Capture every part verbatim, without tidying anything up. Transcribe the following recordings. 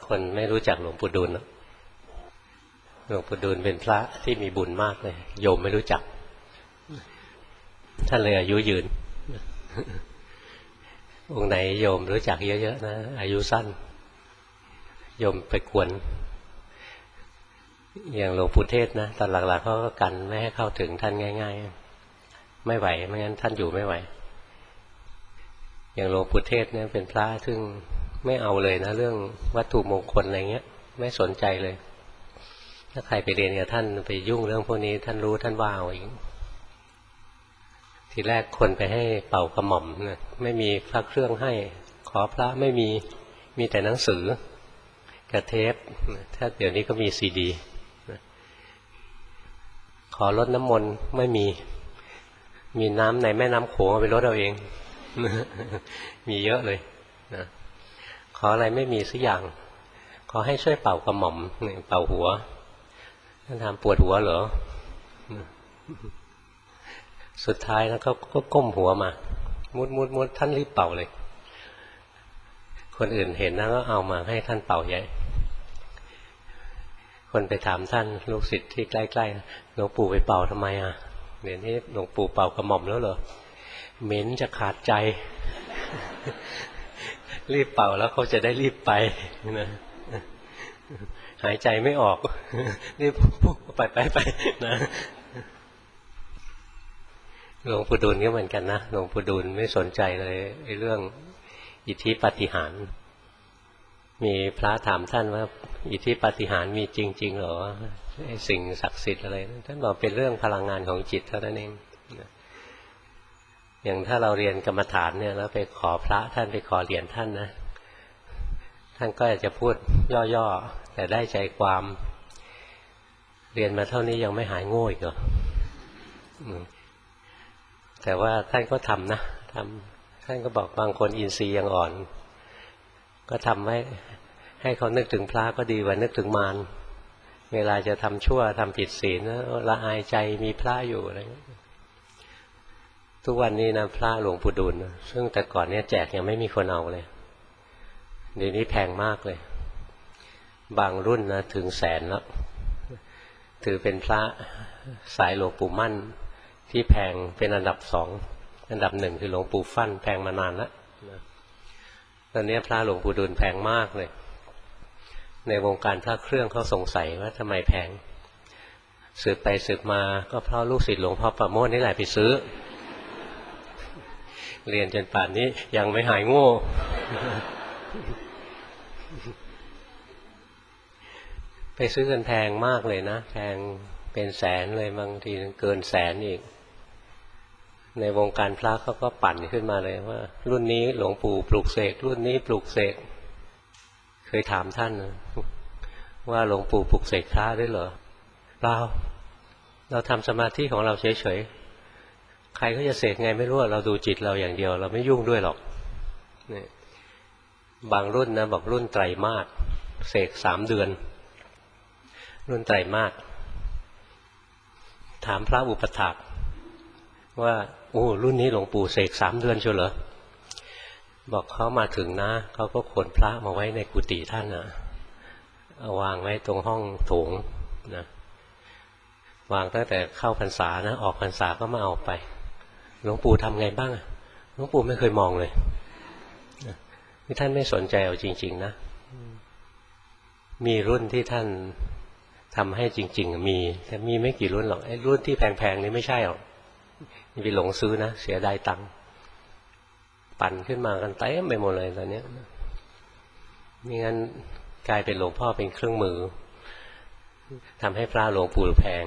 คนไม่รู้จักหลวงปู่ดูลหลวงปู่ดูลเป็นพระที่มีบุญมากเลยโยมไม่รู้จักท่านเลยอายุยืนองค์ไหนโยมรู้จักเยอะๆนะอายุสั้นโยมไปกวนอย่างหลวงปู่เทศนะตอนหลังๆเขาก็กันไม่ให้เข้าถึงท่านง่ายๆไม่ไหวไม่งั้นท่านอยู่ไม่ไหวอย่างหลวงปู่เทศเนี่ยเป็นพระซึ่งไม่เอาเลยนะเรื่องวัตถุมงคลอะไรเงี้ยไม่สนใจเลยถ้าใครไปเรียนกับท่านไปยุ่งเรื่องพวกนี้ท่านรู้ท่านว่าเอาเองทีแรกคนไปให้เป่ากระหม่อมนะไม่มีพระเครื่องให้ขอพระไม่มีมีแต่หนังสือกระเทปถ้าเดี๋ยวนี้ก็มีซีดีขอรดน้ำมนต์ไม่มีมีน้ำในแม่น้ำโขงเอาไปรดเอาเองมีเยอะเลยนะขออะไรไม่มีสักอย่างขอให้ช่วยเป่ากระหม่อมเป่าหัวท่านทำปวดหัวเหรอสุดท้ายแล้วก็ก็ก้มหัวมามุดมุดมุดท่านรีบเป่าเลยคนอื่นเห็นนะก็เอามาให้ท่านเป่าใหญ่คนไปถามท่านลูกศิษย์ที่ใกล้ๆหลวงปู่ไปเป่าทำไมอ่ะเดี๋ยวนี้หลวงปู่เป่ากระหม่อมแล้วเหรอเหม็นจะขาดใจรีบเป่าแล้วเขาจะได้รีบไปนะหายใจไม่ออกรีบไปไปไปนะหลวงปู่ดูลก็เหมือนกันนะหลวงปู่ดูลไม่สนใจเลยไอ้เรื่องอิทธิปาฏิหาริย์มีพระถามท่านว่าอิทธิปาฏิหาริย์มีจริงๆหรอไอ้สิ่งศักดิ์สิทธิ์อะไรท่านบอกเป็นเรื่องพลังงานของจิตเท่านั้นเองอย่างถ้าเราเรียนกรรมฐานเนี่ยแล้วไปขอพระท่านไปขอเหรียญท่านนะท่านก็อาจจะพูดย่อๆแต่ได้ใจความเรียนมาเท่านี้ยังไม่หายโง่อีกเหรอแต่ว่าท่านก็ทำนะทำท่านก็บอกบางคนอินทรีย์ยังอ่อนก็ทำไว้ให้เขานึกถึงพระก็ดีกว่านึกถึงมารเวลาจะทำชั่วทำผิดศีลละอายใจมีพระอยู่อะไรเงี้ยทุกวันนี้นะพระหลวงปู่ดูลซึ่งแต่ก่อนเนี่ยแจกยังไม่มีคนเอาเลยเดี๋ยวนี้แพงมากเลยบางรุ่นนะถึงแสนแล้วถือเป็นพระสายหลวงปู่มั่นที่แพงเป็นอันดับสองอันดับหนึ่งคือหลวงปู่ฟั่นแพงมานานแล้วตอนนี้พระหลวงปู่ดูลแพงมากเลยในวงการพระเครื่องเขาสงสัยว่าทำไมแพงสืบไปสืบมาก็เพราะลูกศิษย์หลวงพ่อประโมทนี่แหละไปซื้อเรียนจนป่านนี้ยังไม่หายโง่ไปซื้อกันแพงมากเลยนะแพงเป็นแสนเลยบางทีเกินแสนอีกในวงการพระเขาก็ปั่นขึ้นมาเลยว่ารุ่นนี้หลวงปู่ปลูกเสกรุ่นนี้ปลูกเสกเคยถามท่านว่าหลวงปู่ปลูกเสกพระด้วยเหรอเปล่าเราทำสมาธิของเราเฉยๆใครก็จะเสกไงไม่รู้เราดูจิตเราอย่างเดียวเราไม่ยุ่งด้วยหรอกนี่บางรุ่นนะบอกรุ่นไตรมาสเสกสามเดือนรุ่นไตรมาสถามพระอุปถากว่าโอ้รุ่นนี้หลวงปู่เสกสามเดือนเชียวเหรอบอกเขามาถึงนะเขาก็ขนพระมาไว้ในกุฏิท่านนะเอาวางไว้ตรงห้องโถงนะวางตั้งแต่เข้าพรรษานะออกพรรษาก็มาเอาไปหลวงปู่ทำไงบ้างหลวงปู่ไม่เคยมองเลยที่ท่านไม่สนใจเอาจริงๆนะมีรุ่นที่ท่านทำให้จริงๆมีแต่มีไม่กี่รุ่นหรอกไอ้รุ่นที่แพงๆนี่ไม่ใช่หรอกมีไปหลงซื้อนะเสียดายตังค์ปั่นขึ้นมากันเต็มไปหมดเลยตอนนี้ไม่งั้นกลายเป็นหลวงพ่อเป็นเครื่องมือทำให้พระหลวงปู่แพง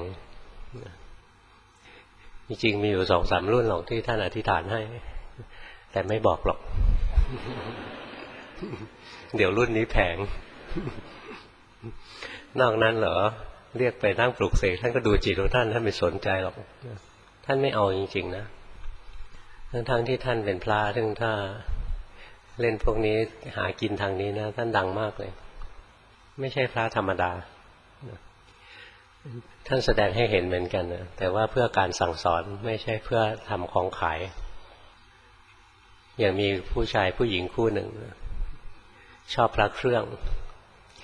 จริงๆมีอยู่สองสามรุ่นหรอกที่ท่านอธิษฐานให้แต่ไม่บอกหรอกเดี๋ยวรุ่นนี้แพงนอกนั้นเหรอเรียกไปนั่งปลุกเสกท่านก็ดูจิตของท่านท่านไม่สนใจหรอกท่านไม่เอาจริงๆนะทั้งๆที่ท่านเป็นพระซึ่งถ้าเล่นพวกนี้หากินทางนี้นะท่านดังมากเลยไม่ใช่พระธรรมดาท่านแสดงให้เห็นเหมือนกันนะแต่ว่าเพื่อการสั่งสอนไม่ใช่เพื่อทำของขายอย่างมีผู้ชายผู้หญิงคู่หนึ่งชอบพระเครื่อง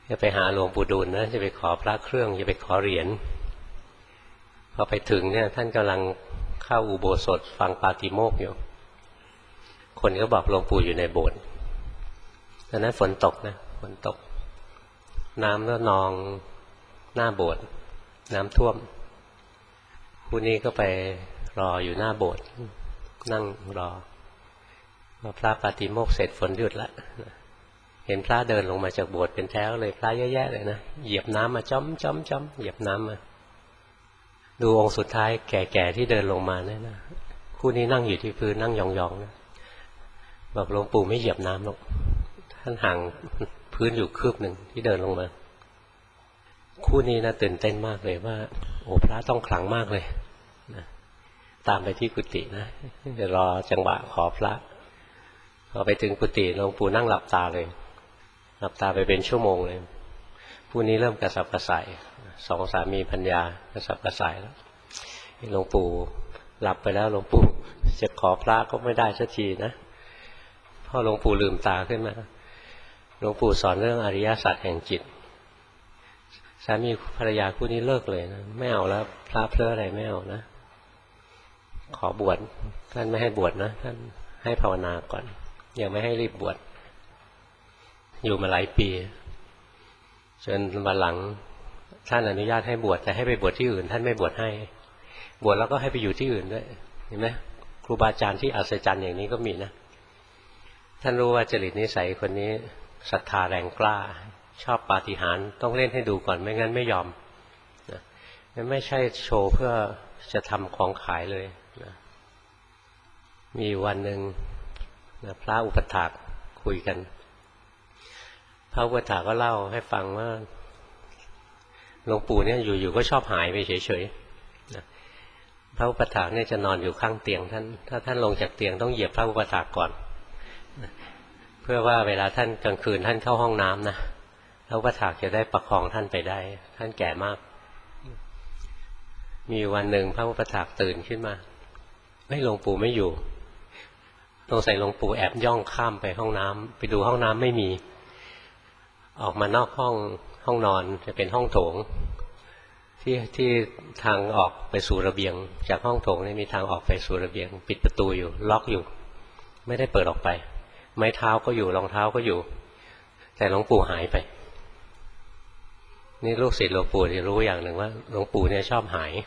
จะไปหาหลวงปู่ดูลนะจะไปขอพระเครื่องจะไปขอเหรียญพอไปถึงเนี่ยท่านกำลังเข้าอุโบสถฟังปาติโมกข์อยู่คนก็บอกหลวงปู่อยู่ในโบสถ์ตอนนั้นฝนตกนะฝนตกน้ำก็นองหน้าโบสถ์น้ำท่วมผู้นี้ก็ไปรออยู่หน้าโบสถ์นั่งรอพอพระปาติโมกข์เสร็จฝนหยุดละเห็นพระเดินลงมาจากโบสถ์เป็นแถวเลยพระเยอะแยะเลยนะเหยียบน้ำมาจ้อมจ้อมจ้อมเหยียบน้ำมาดูองค์สุดท้ายแก่ๆที่เดินลงมาเนี่ยนะคู่นี้นั่งอยู่ที่พื้นนั่งยองๆนะบอกหลวงปู่ไม่เหยียบน้ำหรอกท่านห่างพื้นอยู่คืบหนึ่งที่เดินลงมาคู่นี้นะตื่นเต้นมากเลยว่าโอ้พระต้องขลังมากเลยนะตามไปที่กุฏินะเดี๋ยวรอจังหวะขอพระพอไปถึงกุฏิหลวงปู่นั่งหลับตาเลยหลับตาไปเป็นชั่วโมงเลยผู้นี้เริ่มกระสับกระส่ายสองสามีภรรยากระสับกระส่ายแล้วหลวงปู่หลับไปแล้วหลวงปู่จะขอพระก็ไม่ได้สักทีนะพอหลวงปู่ลืมตาขึ้นมาหลวงปู่สอนเรื่องอริยสัจแห่งจิตสามีภรรยาคู่นี้เลิกเลยนะไม่เอาแล้วพระเพลออะไรไม่เอานะขอบวชท่านไม่ให้บวชนะท่านให้ภาวนาก่อนยังไม่ให้รีบบวชอยู่มาหลายปีจนวันหลังท่านอนุญาตให้บวชแต่ให้ไปบวชที่อื่นท่านไม่บวชให้บวชแล้วก็ให้ไปอยู่ที่อื่นด้วยเห็นไหมครูบาอาจารย์ที่อัศจรรย์อย่างนี้ก็มีนะท่านรู้ว่าจริตนิสัยคนนี้ศรัทธาแรงกล้าชอบปาฏิหาริย์ต้องเล่นให้ดูก่อนไม่งั้นไม่ยอมนะไม่ใช่โชว์เพื่อจะทำของขายเลยนะมีวันหนึ่งนะพระอุปถากคุยกันพระอุปถากก็เล่าให้ฟังว่าหลวงปู่เนี่ยอยู่ๆก็ชอบหายไปเฉยๆนะพระอุปถากเนี่ยจะนอนอยู่ข้างเตียงท่านถ้าท่านลงจากเตียงต้องเหยียบพระอุปถากก่อนนะเพื่อว่าเวลาท่านกลางคืนท่านเข้าห้องน้ำนะพระอุปถากจะได้ประคองท่านไปได้ท่านแก่มากมีวันหนึ่งพระอุปถากตื่นขึ้นมาไม่หลวงปู่ไม่อยู่สงสัยหลวงปู่แอบย่องข้ามไปห้องน้ำไปดูห้องน้ำไม่มีออกมานอกห้องห้องนอนจะเป็นห้องโถงที่ที่ทางออกไปสู่ระเบียงจากห้องโถงนี่มีทางออกไปสู่ระเบียงปิดประตูอยู่ล็อกอยู่ไม่ได้เปิดออกไปไม้เท้าก็อยู่รองเท้าก็อยู่แต่หลวงปู่หายไปนี่ลูกศิษย์หลวงปู่ที่รู้อย่างหนึ่งว่าหลวงปู่เนี่ยชอบหาย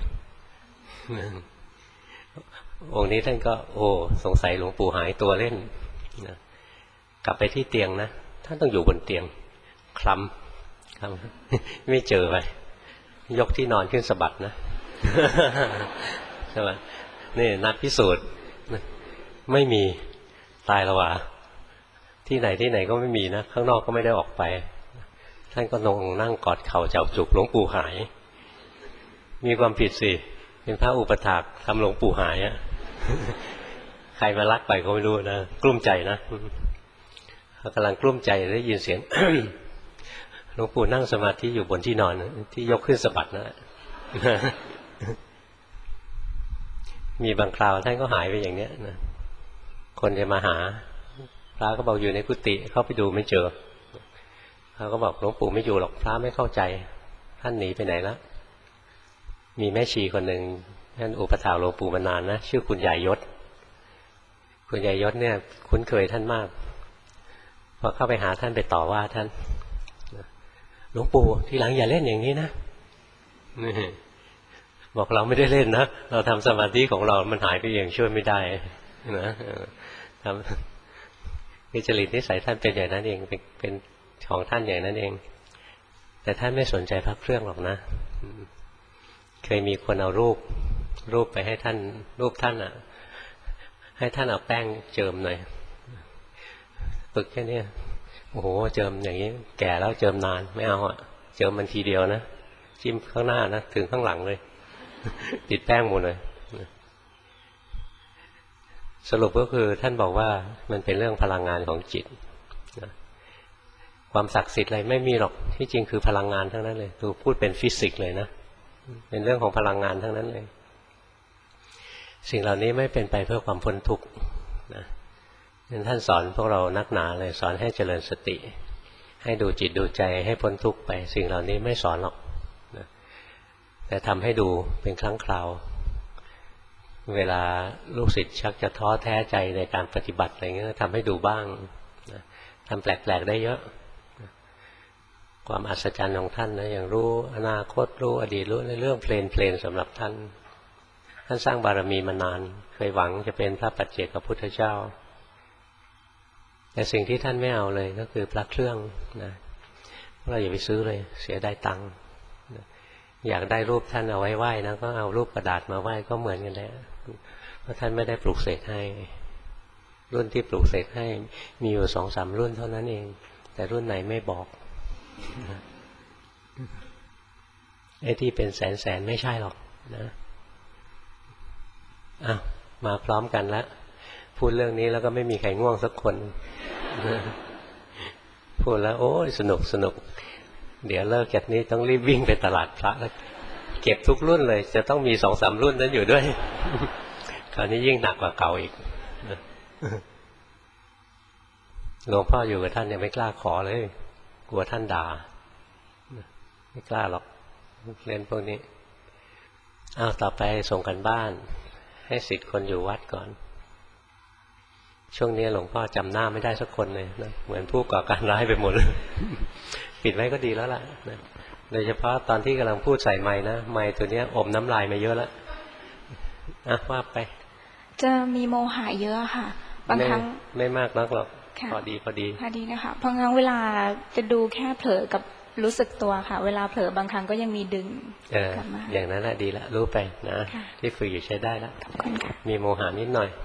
องค์นี้ท่านก็โอ้สงสัยหลวงปู่หายตัวเล่นนะกลับไปที่เตียงนะท่านต้องอยู่บนเตียงคลำคลำไม่เจอไปยกที่นอนขึ้นสะบัดนะใช่ไหมนี่นักพิสูจน์ไม่มีตายแล้ววะที่ไหนที่ไหนก็ไม่มีนะข้างนอกก็ไม่ได้ออกไปท่านก็นงนั่งกอดเข่าจับจุกหลวงปู่หายมีความผิดสิเป็นพระอุปถากทำหลวงปู่หายอะใครมาลักไปก็ไม่รู้นะกลุ้มใจนะเขากำลังกลุ้มใจได้ยินเสียง หลวงปู่นั่งสมาธิอยู่บนที่นอนที่ยกขึ้นสะบัดนะ มีบางคราวท่านก็หายไปอย่างเนี้ยนะคนจะมาหาพระก็บอกอยู่ในกุฏิเข้าไปดูไม่เจอเขาก็บอกหลวงปู่ไม่อยู่หรอกพระไม่เข้าใจท่านหนีไปไหนแล้วมีแม่ชีคนหนึ่งท่านอุปถากหลวงปู่มานานนะชื่อคุณยายยศคุณยายยศเนี่ยคุ้นเคยท่านมากพอเข้าไปหาท่านไปต่อว่าท่านหลวงปู่ทีหลังอย่าเล่นอย่างนี้นะบอกเราไม่ได้เล่นนะเราทำสมาธิของเรามันหายไปเองช่วยไม่ได้นะทำวิจริตนิสัยท่านเป็นอย่างนั้นเองเป็นเป็นของท่านอย่างนั้นเองแต่ท่านไม่สนใจพระเครื่องหรอกนะเคยมีคนเอารูปรูปไปให้ท่านรูปท่านอ่ะให้ท่านเอาแป้งเจิมหน่อยฝึกแค่นี้โอ้โหเจิมอย่างนี้แก่แล้วเจิมนานไม่เอาอ่ะเจิมมันทีเดียวนะจิ้มข้างหน้านะถึงข้างหลังเลยติดแป้งหมดเลยสรุปก็คือท่านบอกว่ามันเป็นเรื่องพลังงานของจิตความศักดิ์สิทธิ์อะไรไม่มีหรอกที่จริงคือพลังงานทั้งนั้นเลยดูพูดเป็นฟิสิกส์เลยนะเป็นเรื่องของพลังงานทั้งนั้นเลยสิ่งเหล่านี้ไม่เป็นไปเพื่อความพ้นทุกข์นะท่านสอนพวกเรานักหนาเลยสอนให้เจริญสติให้ดูจิตดูใจให้พ้นทุกข์ไปสิ่งเหล่านี้ไม่สอนหรอกนะแต่ทำให้ดูเป็นครั้งคราวเวลาลูกศิษย์ชักจะท้อแท้ใจในการปฏิบัติอะไรเงี้ยทำให้ดูบ้างนะทำแปลกๆได้เยอะนะความอัศจรรย์ของท่านนะอย่างรู้อนาคตรู้อดีตรู้ในเรื่องเพลนเพลนสำหรับท่านท่านสร้างบารมีมานานเคยหวังจะเป็นพระปัจเจกพุทธเจ้าแต่สิ่งที่ท่านไม่เอาเลยก็คือพระเครื่องนะเราอย่าไปซื้อเลยเสียได้ตังค์อยากได้รูปท่านเอาไว้ไหว้นะก็เอารูปกระดาษมาไหว้ก็เหมือนกันแหละเพราะท่านไม่ได้ปลูกเสกให้รุ่นที่ปลูกเสกให้มีอยู่สองสามรุ่นเท่านั้นเองแต่รุ่นไหนไม่บอกไอ้ที่เป็นแสนแสนไม่ใช่หรอกนะอ้าวมาพร้อมกันแล้วพูดเรื่องนี้แล้วก็ไม่มีใครง่วงสักคนพูดแล้วโอ้ยสนุกสนุกเดี๋ยวเลิกจากนี้ต้องรีบวิ่งไปตลาดพระแล้วเก็บทุกรุ่นเลยจะต้องมีสองสามรุ่นนั้นอยู่ด้วยคราวนี้ยิ่งหนักกว่าเก่าอีกหลวงพ่ออยู่กับท่านยังไม่กล้าขอเลยกลัวท่านด่าไม่กล้าหรอกเล่นพวกนี้อ้าวต่อไปส่งกันบ้านให้ศิษย์คนอยู่วัดก่อนช่วงนี้หลวงพ่อจำหน้าไม่ได้สักคนเลยนะเหมือนผู้ก่อการร้ายไปหมดเลยปิดไว้ก็ดีแล้วล่ะนะโดยเฉพาะตอนที่กำลังพูดใส่ไม้นะไม้ตัวนี้อมน้ำลายมาเยอะแล้วอ่ะว่าไปจะมีโมหะเยอะค่ะบางครั้งไม่มากนักหรอกพอดีพอดีพอดีนะคะบางครั้งเวลาจะดูแค่เผลอกับรู้สึกตัวค่ะเวลาเผลอบางครั้งก็ยังมีดึงกลับมาอย่างนั้นแหละดีละรู้ไปนะที่ฝึกอยู่ใช้ได้แล้วมีโมหะนิดหน่อย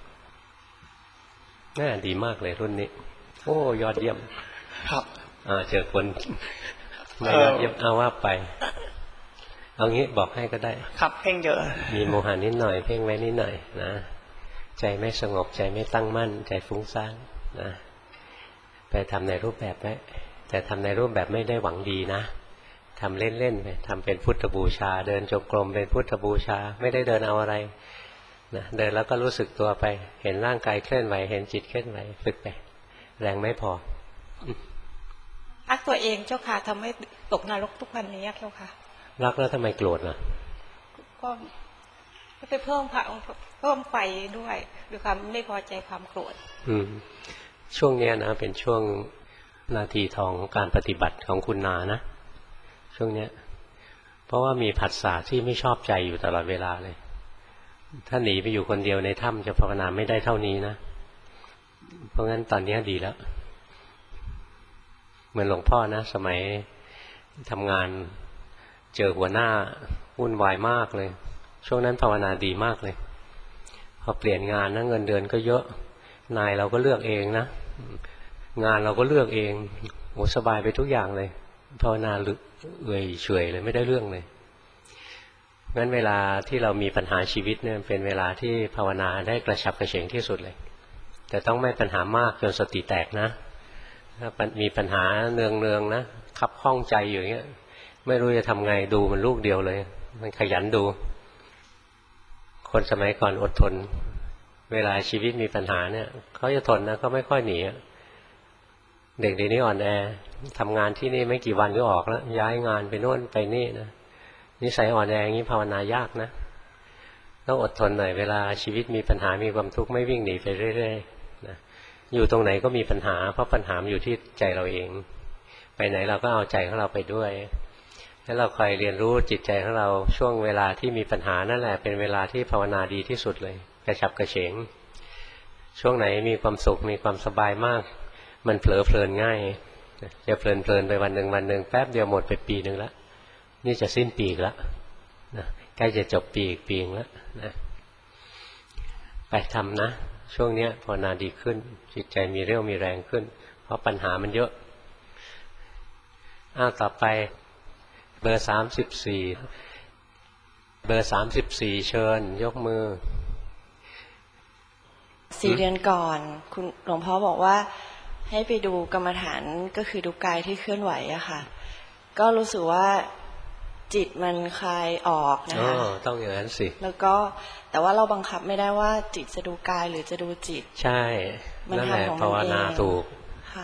น่าดีมากเลยรุ่นนี้โอ้ยอดเยี่ยมครับอ่าเจอคนไม่ยอดเยี่ยมเอาว่าไปเอางี้บอกให้ก็ได้ครับเพ่งเยอะมีโมหะนิดหน่อยเพ่งไว้นิดหน่อยนะใจไม่สงบใจไม่ตั้งมั่นใจฟุ้งซ่านนะไปทำในรูปแบบไว้แต่ทำในรูปแบบไม่ได้หวังดีนะทำเล่นๆไปทำเป็นพุทธบูชาเดินจงกรมเป็นพุทธบูชาไม่ได้เดินเอาอะไรนะเดินแล้วก็รู้สึกตัวไปเห็นร่างกายเคลื่อนไหวเห็นจิตเคลื่อนไหวฝึกไปแรงไม่พอรักตัวเองเจ้าค่ะทำให้ตกนรกทุกวันนี้เจ้าค่ะรักแล้วทำไมโกรธล่ะก็ไปเพิ่มเพิ่มไฟด้วยด้วยความไม่พอใจความโกรธอืมช่วงนี้นะเป็นช่วงนาทีทองของการปฏิบัติของคุณนานะช่วงเนี้ยเพราะว่ามีผัสสะที่ไม่ชอบใจอยู่ตลอดเวลาเลยถ้าหนีไปอยู่คนเดียวในถ้ำจะภาวนาไม่ได้เท่านี้นะเพราะงั้นตอนนี้ดีแล้วเหมือนหลวงพ่อนะสมัยทำงานเจอหัวหน้าวุ่นวายมากเลยช่วงนั้นภาวนาดีมากเลยพอเปลี่ยนงานนะเงินเดือนก็เยอะนายเราก็เลือกเองนะงานเราก็เลือกเองโหสบายไปทุกอย่างเลยภาวนาเอื่อยเฉยเลยไม่ได้เรื่องเลยงั้นเวลาที่เรามีปัญหาชีวิตเนี่ยเป็นเวลาที่ภาวนาได้กระฉับกระเฉงที่สุดเลยแต่ต้องไม่ปัญหามากจนสติแตกนะถ้ามีปัญหาเนืองๆนะคับข้องใจอยู่อย่างเงี้ยไม่รู้จะทำไงดูมันลูกเดียวเลยมันขยันดูคนสมัยก่อนอดทนเวลาชีวิตมีปัญหาเนี่ยเขาจะทนนะเขาไม่ค่อยหนีเด็กเดี๋ยวนี้อ่อนแอทำงานที่นี่ไม่กี่วันก็ออกแล้วย้ายงานไปโน่นไปนี่นะนิสัยอ่อนแออย่างนี้ภาวนายากนะต้องอดทนหน่อยเวลาชีวิตมีปัญหามีความทุกข์ไม่วิ่งหนีไปเรื่อยๆนะอยู่ตรงไหนก็มีปัญหาเพราะปัญหาอยู่ที่ใจเราเองไปไหนเราก็เอาใจของเราไปด้วยแล้วเราคอยเรียนรู้จิตใจของเราช่วงเวลาที่มีปัญหานั่นแหละเป็นเวลาที่ภาวนาดีที่สุดเลยกระฉับกระเฉงช่วงไหนมีความสุขมีความสบายมากมันเผลอเพลินง่ายจะเพลินเพลินไปวันหนึ่งวันหนึ่งแป๊บเดียวหมดไปปีหนึ่งแล้วนี่จะสิ้นปีแล้วนะใกล้จะจบปีอีกปีนึงแล้วนะไปทำนะช่วงนี้ภาวนาดีขึ้นจิตใจมีเรี่ยวมีแรงขึ้นเพราะปัญหามันเยอะอ้าวต่อไปเบอร์สามสิบสี่เบอร์สามสิบสี่เชิญยกมือสี่เดือนก่อนคุณหลวงพ่อบอกว่าให้ไปดูกรรมฐานก็คือดูกายที่เคลื่อนไหวอะค่ะก็รู้สึกว่าจิตมันคลายออกนะคะต้องอย่างนั้นสิแล้วก็แต่ว่าเราบังคับไม่ได้ว่าจิตจะดูกายหรือจะดูจิตใช่นั่นแหละภาวนาถูกค่ะ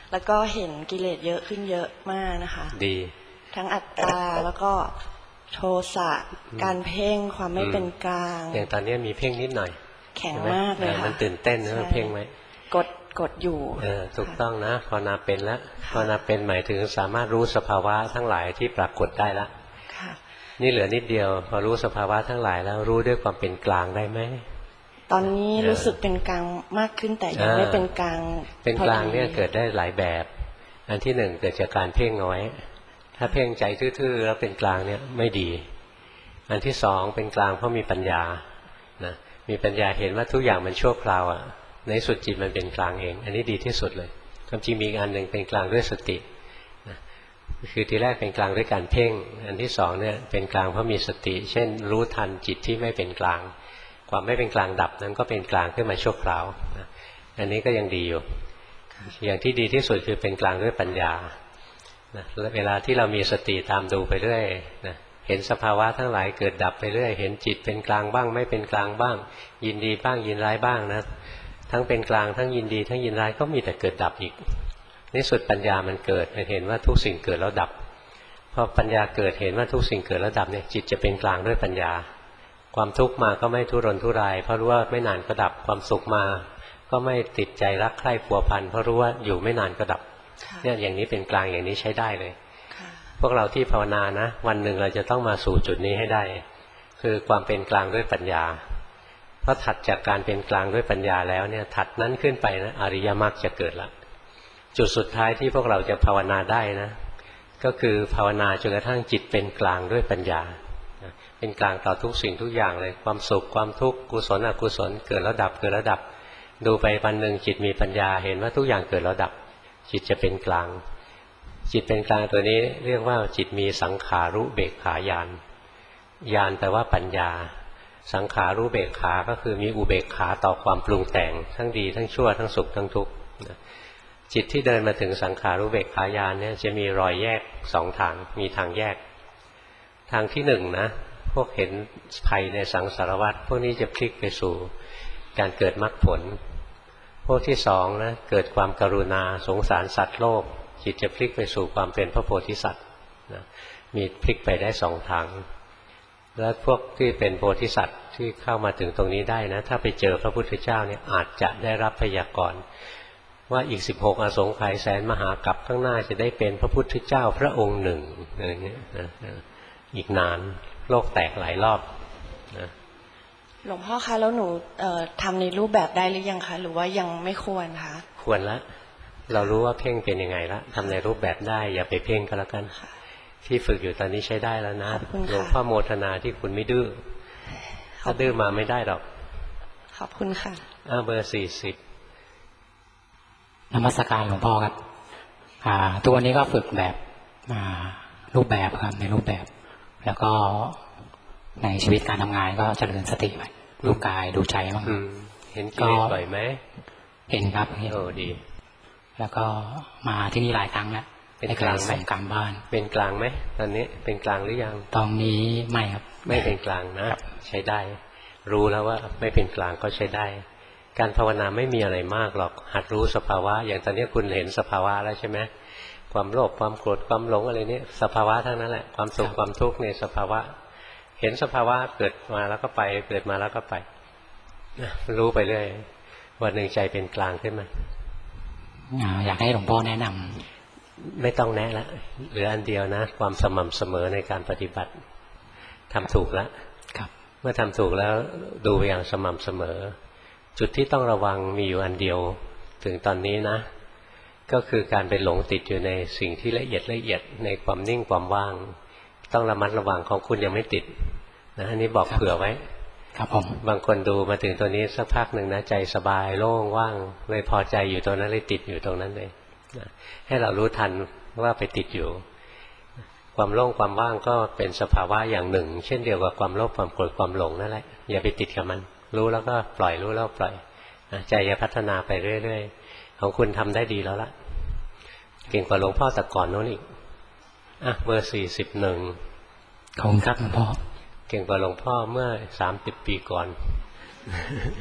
แล้วก็เห็นกิเลสเยอะขึ้นเยอะมากนะคะดีทั้งอัตตาแล้วก็โทสะการเพ่งความไม่เป็นกลางอย่างตอนนี้มีเพ่งนิดหน่อยแข็งมากเลยค่ะมันตื่นเต้นนะเพ่งไหมกดกดอยู่เออถูกต้องนะภาวนาเป็นแล้วภาวนาเป็นหมายถึงสามารถรู้สภาวะทั้งหลายที่ปรากฏได้แล้วนี่เหลือนิดเดียวพอรู้สภาวะทั้งหลายแล้วรู้ด้วยความเป็นกลางได้ไหมตอนนี้รู้สึกเป็นกลางมากขึ้นแต่ยังไม่เป็นกลางเป็นกลางเนี่ยเกิดได้หลายแบบอันที่หนึ่งเกิดจากการเพ่งน้อยถ้าเพ่งใจทื่อๆแล้วเป็นกลางเนี่ยไม่ดีอันที่สองเป็นกลางเพราะมีปัญญานะมีปัญญาเห็นว่าทุกอย่างมันชั่วคราวอ่ะในสุดจิตมันเป็นกลางเองอันนี้ดีที่สุดเลยความจริงมีอีกอันหนึ่งเป็นกลางด้วยสตินะคือทีแรกเป็นกลางด้วยการเพ่งอันที่สองเนี่ยเป็นกลางเพราะมีสติเช่นรู้ทันจิตที่ไม่เป็นกลางความไม่เป็นกลางดับนั้นก็เป็นกลางขึ้นมาชั่วคราวนะอันนี้ก็ยังดีอยู่อย่างที่ดีที่สุดคือเป็นกลางด้วยปัญญานะเวลาที่เรามีสติตามดูไปเรื่อยนะเห็นสภาวะทั้งหลายเกิดดับไปเรื่อยเห็นจิตเป็นกลางบ้างไม่เป็นกลางบ้างยินดีบ้างยินร้ายบ้างนะทั้งเป็นกลางทั้งยินดีทั้งยินร้ายก็มีแต่เกิดดับอีกในสุดปัญญามันเกิดมันเห็นว่าทุกสิ่งเกิดแล้วดับพอปัญญาเกิดเห็นว่าทุกสิ่งเกิดแล้วดับเนี่ยจิตจะเป็นกลางด้วยปัญญาความทุกข์มาก็ไม่ทุรนทุรายเพราะรู้ว่าไม่นานก็ดับความสุขมาก็ไม่ติดใจรักใคร่ผัวพันเพราะรู้ว่าอยู่ไม่นานก็ดับเนี่ยอย่างนี้เป็นกลางอย่างนี้ใช้ได้เลยพวกเราที่ภาวนานะวันหนึ่งเราจะต้องมาสู่จุดนี้ให้ได้คือความเป็นกลางด้วยปัญญาเพราะถัดจากการเป็นกลางด้วยปัญญาแล้วเนี่ยถัดนั้นขึ้นไปนะอริยมรรคจะเกิดละจุดสุดท้ายที่พวกเราจะภาวนาได้นะก็คือภาวนาจนกระทั่งจิตเป็นกลางด้วยปัญญาเป็นกลางต่อทุกสิ่งทุกอย่างเลยความสุขความทุกข์กุศลอกุศลเกิดแล้วดับเกิดแล้วดับดูไปวันหนึ่งจิตมีปัญญาเห็นว่าทุกอย่างเกิดแล้วดับจิตจะเป็นกลางจิตเป็นกลางตัวนี้เรียกว่าจิตมีสังขารุเบกขาญาณญาณแปลว่าปัญญาสังขารุเบกขาก็คือมีอุเบกขาต่อความปรุงแต่งทั้งดีทั้งชั่วทั้งสุขทั้งทุกข์จิตที่เดินมาถึงสังขารุเบกขาญาณเนี่ยจะมีรอยแยกสองทางมีทางแยกทางที่หนึ่งนะพวกเห็นภัยในสังสารวัฏพวกนี้จะพลิกไปสู่การเกิดมรรคผลพวกที่สองนะเกิดความกรุณาสงสารสัตว์โลกจิตจะพลิกไปสู่ความเป็นพระโพธิสัตว์นะมีพลิกไปได้สองทางแล้วพวกที่เป็นโพธิสัตว์ที่เข้ามาถึงตรงนี้ได้นะถ้าไปเจอพระพุทธเจ้าเนี่ยอาจจะได้รับพยากรณ์ว่าอีกสิบหกอสงไขยแสนมหากัปข้างหน้าจะได้เป็นพระพุทธเจ้าพระองค์หนึ่งอะไรเงี้ยนะอีกนานโลกแตกหลายรอบนะหลวงพ่อคะแล้วหนูเอ่อทำในรูปแบบได้หรือยังคะหรือว่ายังไม่ควรคะควรละเรารู้ว่าเพ่งเป็นยังไงละทำในรูปแบบได้อย่าไปเพ่งก็แล้วกันที่ฝึกอยู่ตอนนี้ใช้ได้แล้วนะหลวงพ่อโมทนาที่คุณไม่ดื้อถ้าดื้อมาไม่ได้หรอกขอบคุณค่ะอ้าเบอร์สี่สิบนมัสการหลวงพ่อครับอ่าตัวนี้ก็ฝึกแบบอ่ารูปแบบครับในรูปแบบแล้วก็ในชีวิตการทำงานก็เจริญสติไปดูกายดูใจบ้างเห็นกิเลสบ่อยไหมเห็นครับเห็นโอ้ดีแล้วก็มาที่นี่หลายครั้งแล้วเป็นกลางไหมกลางบ้านเป็นกลางไหมตอนนี้เป็นกลางหรือยังตอนนี้ไม่ครับไม่เป็นกลางนะใช้ได้รู้แล้วว่าไม่เป็นกลางก็ใช้ได้การภาวนาไม่มีอะไรมากหรอกหัดรู้สภาวะอย่างตอนนี้คุณเห็นสภาวะแล้วใช่ไหมความโลภความโกรธความหลงอะไรนี้สภาวะทั้งนั้นแหละความสุขความทุกข์ในสภาวะเห็นสภาวะเกิดมาแล้วก็ไปเกิดมาแล้วก็ไปรู้ไปเรื่อยวันหนึ่งใจเป็นกลางขึ้นมาอยากให้หลวงพ่อแนะนำไม่ต้องแนะละเหลืออันเดียวนะความสม่ำเสมอในการปฏิบัติทำถูกแล้วเมื่อทำถูกแล้วดูอย่างสม่ำเสมอจุดที่ต้องระวังมีอยู่อันเดียวถึงตอนนี้นะก็คือการไปหลงติดอยู่ในสิ่งที่ละเอียดละเอียดในความนิ่งความว่างต้องระมัดระวังของคุณยังไม่ติดนะอันนี้บอกเผื่อไว้ครับผมบางคนดูมาถึงตัวนี้สักพักหนึ่งนะใจสบายโล่งว่างเลยพอใจอยู่ตรงนั้นเลยติดอยู่ตรงนั้นเลยนะให้เรารู้ทันว่าไปติดอยู่ความโล่งความว่างก็เป็นสภาวะอย่างหนึ่งเช่นเดียวกับความโลภความโกรธความหลงนั่นแหละอย่าไปติดกับมันรู้แล้วก็ปล่อยรู้แล้วปล่อยใจจะพัฒนาไปเรื่อยๆของคุณทำได้ดีแล้วล่ะเก่งกว่าหลวงพ่อแต่ก่อนโน้นอีกอ่ะเบอร์สี่สิบหนึ่งขอบคุณครับหลวงพ่อเก่งกว่าหลวงพ่อเมื่อสามสิบปีก่อน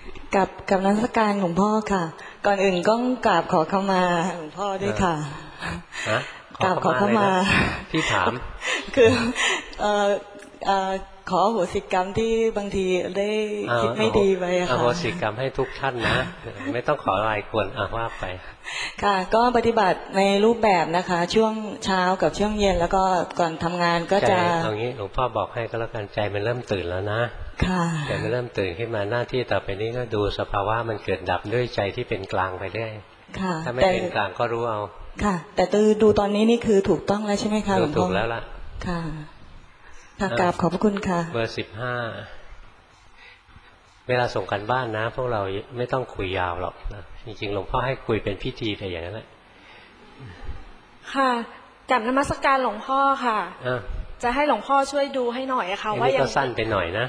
กับกับนักการหลวงพ่อค่ะ ก่อนอื่นก็กราบขอเข้ามาหลวงพ่อด้วยค่ะฮะกราบขอเข้ามาพี่ถามคือเอ่อเอ่อขออโหสิกรรมที่บางทีได้คิดไม่ดีไปอะอค่ะโหสิกรรมให้ทุกท่านนะไม่ต้องขออะไรควรอ่ะว่าไปค่ะ ก็ปฏิบัติในรูปแบบนะคะ ช่วงเช้ากับช่วงเย็นแล้วก็ก่อนทำงานก็ใจจะเอางี้หลวงพ่อบอกให้ก็แล้วกันใจมันเริ่มตื่นแล้วนะค่ะใจมันเริ่มตื่นขึ้นมาหน้าที่ต่อไปนี้ก็ดูสภาวะมันเกิดดับด้วยใจที่เป็นกลางไปเรื่อยค่ะถ้าไม่เป็นกลางก็รู้เอาค่ะ แต่ตือดูตอนนี้นี่คือถูกต้องแล้วใช่ไหมคะหลวงพ่อถูกแล้วล่ะค่ะค่ะกราบขอบพระคุณค่ะเบอร์สิบห้าเวลาส่งกันบ้านนะพวกเราไม่ต้องคุยยาวหรอกนะจริงๆหลวงพ่อให้คุยเป็นพิธีไปอย่างนั้นแหละค่ะกลับนมัสการหลวงพ่อค่ะอ่ะจะให้หลวงพ่อช่วยดูให้หน่อยอะค่ะอันว่านี้ยัก็งสั้นไปหน่อยนะ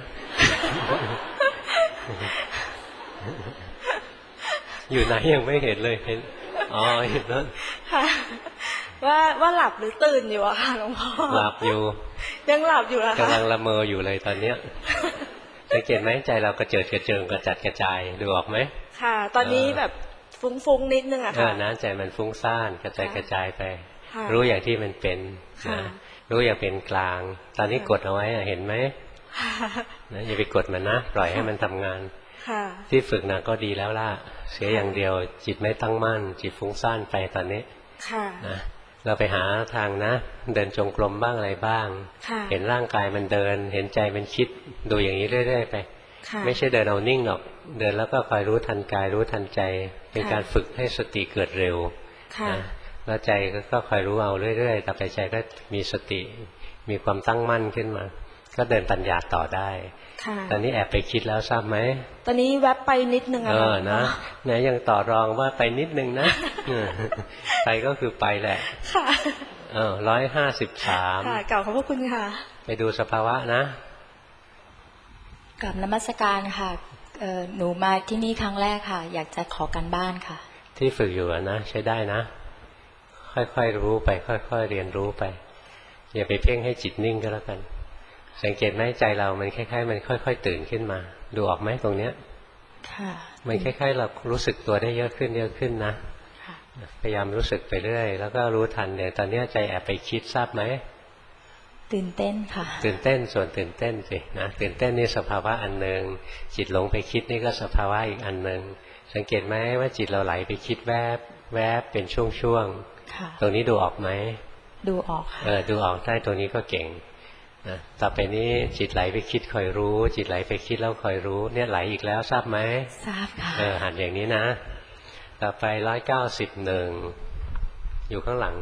อยู่ไหนยังไม่เห็นเลยเห็นอ๋อเห็นแล้วค่ะ ว่าว่าหลับหรือตื่นอยู่อะค่ะหลวงพ่อหลับอยู่ยังหลับอยู่นะคะกำลังละเมออยู่เลยตอนเนี้ยสังเกตไหมใจเรากระเจิดกระเจิงกระจัดกระจายดูออกไหมค่ะ ตอนนี้แบบฟุ้งๆนิดนึงอะเอค่ะอนะใจมันฟุ้งซ่านกระจายกระจายไปค่ะรู้อย่างที่มันเป็นค่ะนะรู้อย่างเป็นกลาง ตอนนี้กดเอาไว้เห็นไหมค่ะนะอย่าไปกดมันนะปล่อยให้มันทำงานค่ะที่ฝึกนะก็ดีแล้วล่ะเสียอย่างเดียวจิตไม่ตั้งมั่นจิตฟุ้งซ่านไปตอนนี้ค่ะนะเราไปหาทางนะเดินจงกรมบ้างอะไรบ้างค่ะเห็นร่างกายมันเดิน เห็นใจมันคิดดูอย่างนี้เรื่อยๆไปค่ะไม่ใช่เดินเอานิ่งหรอกเดินแล้วก็คอยรู้ทันกายรู้ทันใจ เป็นค่ะการฝึกให้สติเกิดเร็วค่ะนะแล้วใจก็คอยรู้เอาเรื่อยๆต่อไปใจก็มีสติมีความตั้งมั่นขึ้นมา ก็เดินปัญญาต่อได้ค่ะตอนนี้แอบไปคิดแล้วทราบไหมตอนนี้แวบไปนิดนึงอะเอค่ะอนะไหนยังต่อรองว่าไปนิดนึงนะ เออไปก็คือไปแหละค่ะเออร้อยห้าสิบสามค่ะกล่าวขอบพระคุณค่ะไปดูสภาวะนะกับนมัสการค่ะเอ่อหนูมาที่นี่ครั้งแรกค่ะ อยากจะขอการบ้านค่ะที่ฝึกอยู่อะนะใช้ได้นะ ค่อยๆรู้ไป ค่อยๆเรียนรู้ไป อย่าไปเพ่งให้จิตนิ่งก็แล้วกัน สังเกตไหมใจเรามันคล้ายๆมันค่อยๆตื่นขึ้นมา ดูออกไหมตรงเนี้ยค่ะมันคล้ายๆเรารู้สึกตัวได้เยอะขึ้นเยอะขึ้นนะค่ะพยายามรู้สึกไปเรื่อยแล้วก็รู้ทันเดี๋ยวตอนเนี้ยใจแอบไปคิดทราบไหมตื่นเต้นค่ะตื่นเต้นส่วนตื่นเต้นสินะตื่นเต้นนี่สภาวะอันหนึ่งจิตหลงไปคิดนี่ก็สภาวะอีกอันหนึ่งสังเกตไหมว่าจิตเราไหลไปคิดแวบแวบเป็นช่วงค่ะๆตรงนี้ดูออกไหมดูออกค่ะเออดูออกได้ตรงนี้ก็เก่งนะต่อไปนี้จิตไหลไปคิดคอยรู้ จิตไหลไปคิดแล้วคอยรู้เนี่ยไหลอีกแล้วทราบไหมทราบค่ะเออหัดอย่างนี้นะ ต่อไปร้อยเก้าสิบหนึ่งอยู่ข้างหลัง